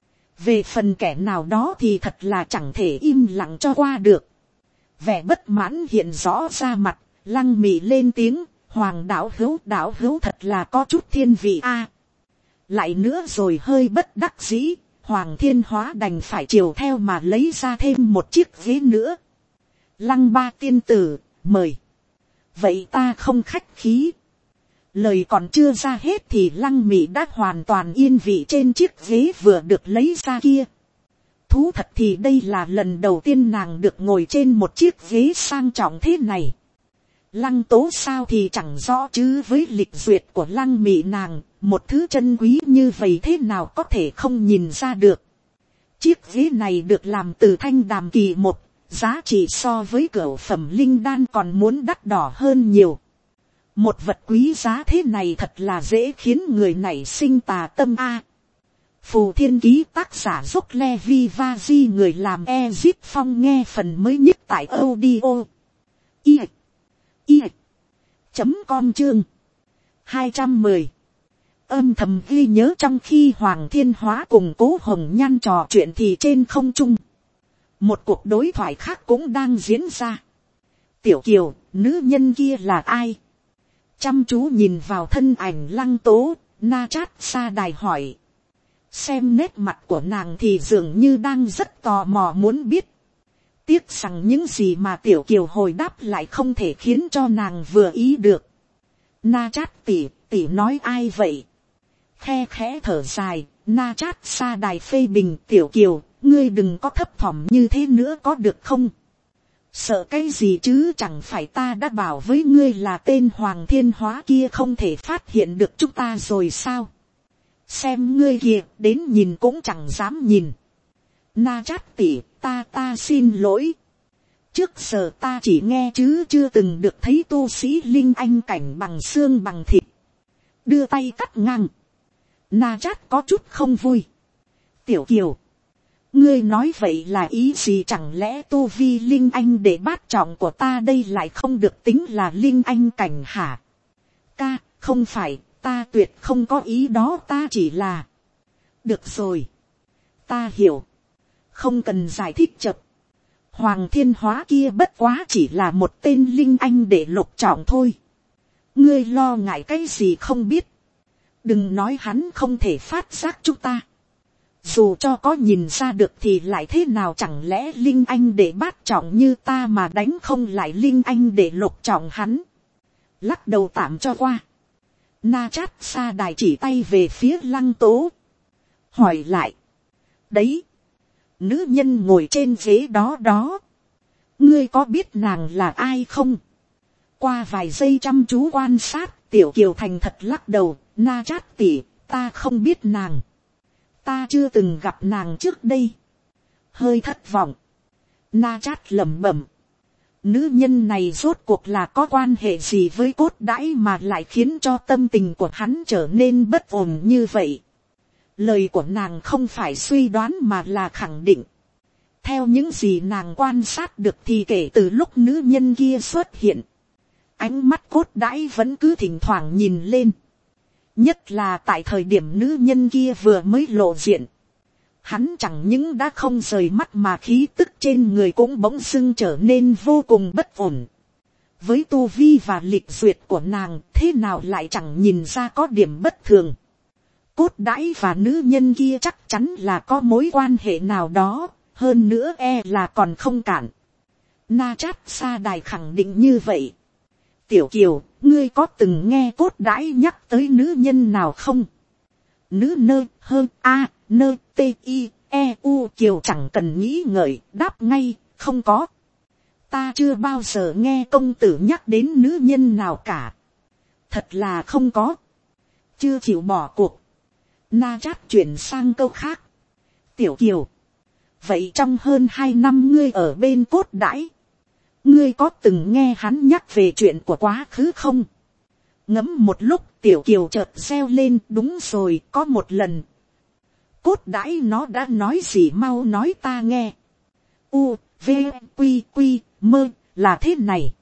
Về phần kẻ nào đó thì thật là chẳng thể im lặng cho qua được. Vẻ bất mãn hiện rõ ra mặt, Lăng Mị lên tiếng, Hoàng đạo hữu đạo hữu thật là có chút thiên vị a. Lại nữa rồi hơi bất đắc dĩ, Hoàng Thiên Hóa đành phải chiều theo mà lấy ra thêm một chiếc ghế nữa. Lăng ba tiên tử, mời. Vậy ta không khách khí. Lời còn chưa ra hết thì Lăng Mị đã hoàn toàn yên vị trên chiếc ghế vừa được lấy ra kia. Thú thật thì đây là lần đầu tiên nàng được ngồi trên một chiếc ghế sang trọng thế này. Lăng Tố sao thì chẳng rõ chứ với lịch duyệt của Lăng Mị nàng, một thứ chân quý như vậy thế nào có thể không nhìn ra được. Chiếc ghế này được làm từ thanh đàm kỳ một, giá trị so với cửu phẩm linh đan còn muốn đắt đỏ hơn nhiều. Một vật quý giá thế này thật là dễ khiến người nảy sinh tà tâm a. Phù Thiên Ký tác giả Dốc Levi Vaji người làm Ezip Phong nghe phần mới nhất tại audio. I. I. Chấm com chương. hai trăm mười. Âm thầm ghi nhớ trong khi Hoàng Thiên Hóa cùng Cố Hồng Nhan trò chuyện thì trên không trung. Một cuộc đối thoại khác cũng đang diễn ra. Tiểu Kiều, nữ nhân kia là ai? Chăm chú nhìn vào thân ảnh Lăng Tố, Na Chát Sa Đài hỏi. Xem nét mặt của nàng thì dường như đang rất tò mò muốn biết. Tiếc rằng những gì mà Tiểu Kiều hồi đáp lại không thể khiến cho nàng vừa ý được. Na Chát tỷ, tỷ nói ai vậy? Khe khẽ thở dài, Na Chát Sa Đài phê bình Tiểu Kiều, ngươi đừng có thấp thỏm như thế nữa có được không? Sợ cái gì chứ, chẳng phải ta đã bảo với ngươi là tên Hoàng Thiên Hóa kia không thể phát hiện được chúng ta rồi sao? Xem ngươi kìa, đến nhìn cũng chẳng dám nhìn. Na Chát tỷ, ta ta xin lỗi. Trước giờ ta chỉ nghe chứ chưa từng được thấy tu sĩ linh anh cảnh bằng xương bằng thịt. Đưa tay cắt ngang. Na Chát có chút không vui. Tiểu Kiều, ngươi nói vậy là ý gì, chẳng lẽ tu vi linh anh để bát trọng của ta đây lại không được tính là linh anh cảnh hả? Ca, không phải, ta tuyệt không có ý đó, ta chỉ là, được rồi, ta hiểu, không cần giải thích chập. Hoàng thiên hóa kia bất quá chỉ là một tên linh anh để lục trọng thôi, ngươi lo ngại cái gì không biết, đừng nói hắn không thể phát giác chúng ta, dù cho có nhìn ra được thì lại thế nào, chẳng lẽ linh anh để bát trọng như ta mà đánh không lại linh anh để lục trọng hắn, lắc đầu tạm cho qua. Na Chát Sa Đài chỉ tay về phía Lăng Tố, hỏi lại, đấy, nữ nhân ngồi trên ghế đó đó, ngươi có biết nàng là ai không? Qua vài giây chăm chú quan sát, Tiểu Kiều thành thật lắc đầu, Na Chát tỷ, ta không biết nàng, ta chưa từng gặp nàng trước đây, hơi thất vọng. Na Chát lẩm bẩm, nữ nhân này rốt cuộc là có quan hệ gì với Cốt Đãi mà lại khiến cho tâm tình của hắn trở nên bất ổn như vậy. Lời của nàng không phải suy đoán mà là khẳng định. Theo những gì nàng quan sát được thì kể từ lúc nữ nhân kia xuất hiện, ánh mắt Cốt Đãi vẫn cứ thỉnh thoảng nhìn lên. Nhất là tại thời điểm nữ nhân kia vừa mới lộ diện, hắn chẳng những đã không rời mắt mà khí tức trên người cũng bỗng dưng trở nên vô cùng bất ổn. Với tu vi và lịch duyệt của nàng, thế nào lại chẳng nhìn ra có điểm bất thường. Cốt Đãi và nữ nhân kia chắc chắn là có mối quan hệ nào đó, hơn nữa e là còn không cản. Na Chát Sa Đài khẳng định như vậy. Tiểu Kiều, ngươi có từng nghe Cốt Đãi nhắc tới nữ nhân nào không? Nữ nơ hơn a nơ t i e u Kiều chẳng cần nghĩ ngợi, đáp ngay, không có. Ta chưa bao giờ nghe công tử nhắc đến nữ nhân nào cả. Thật là không có. Chưa chịu bỏ cuộc. Na Chát chuyển sang câu khác. Tiểu Kiều, vậy trong hơn hai năm ngươi ở bên Cốt Đãi, ngươi có từng nghe hắn nhắc về chuyện của quá khứ không? Ngẫm một lúc, Tiểu Kiều chợt reo lên, đúng rồi, có một lần. Cốt Đãi nó đã nói gì, mau nói ta nghe. U, V, Quy, Quy, Mơ, là thế này.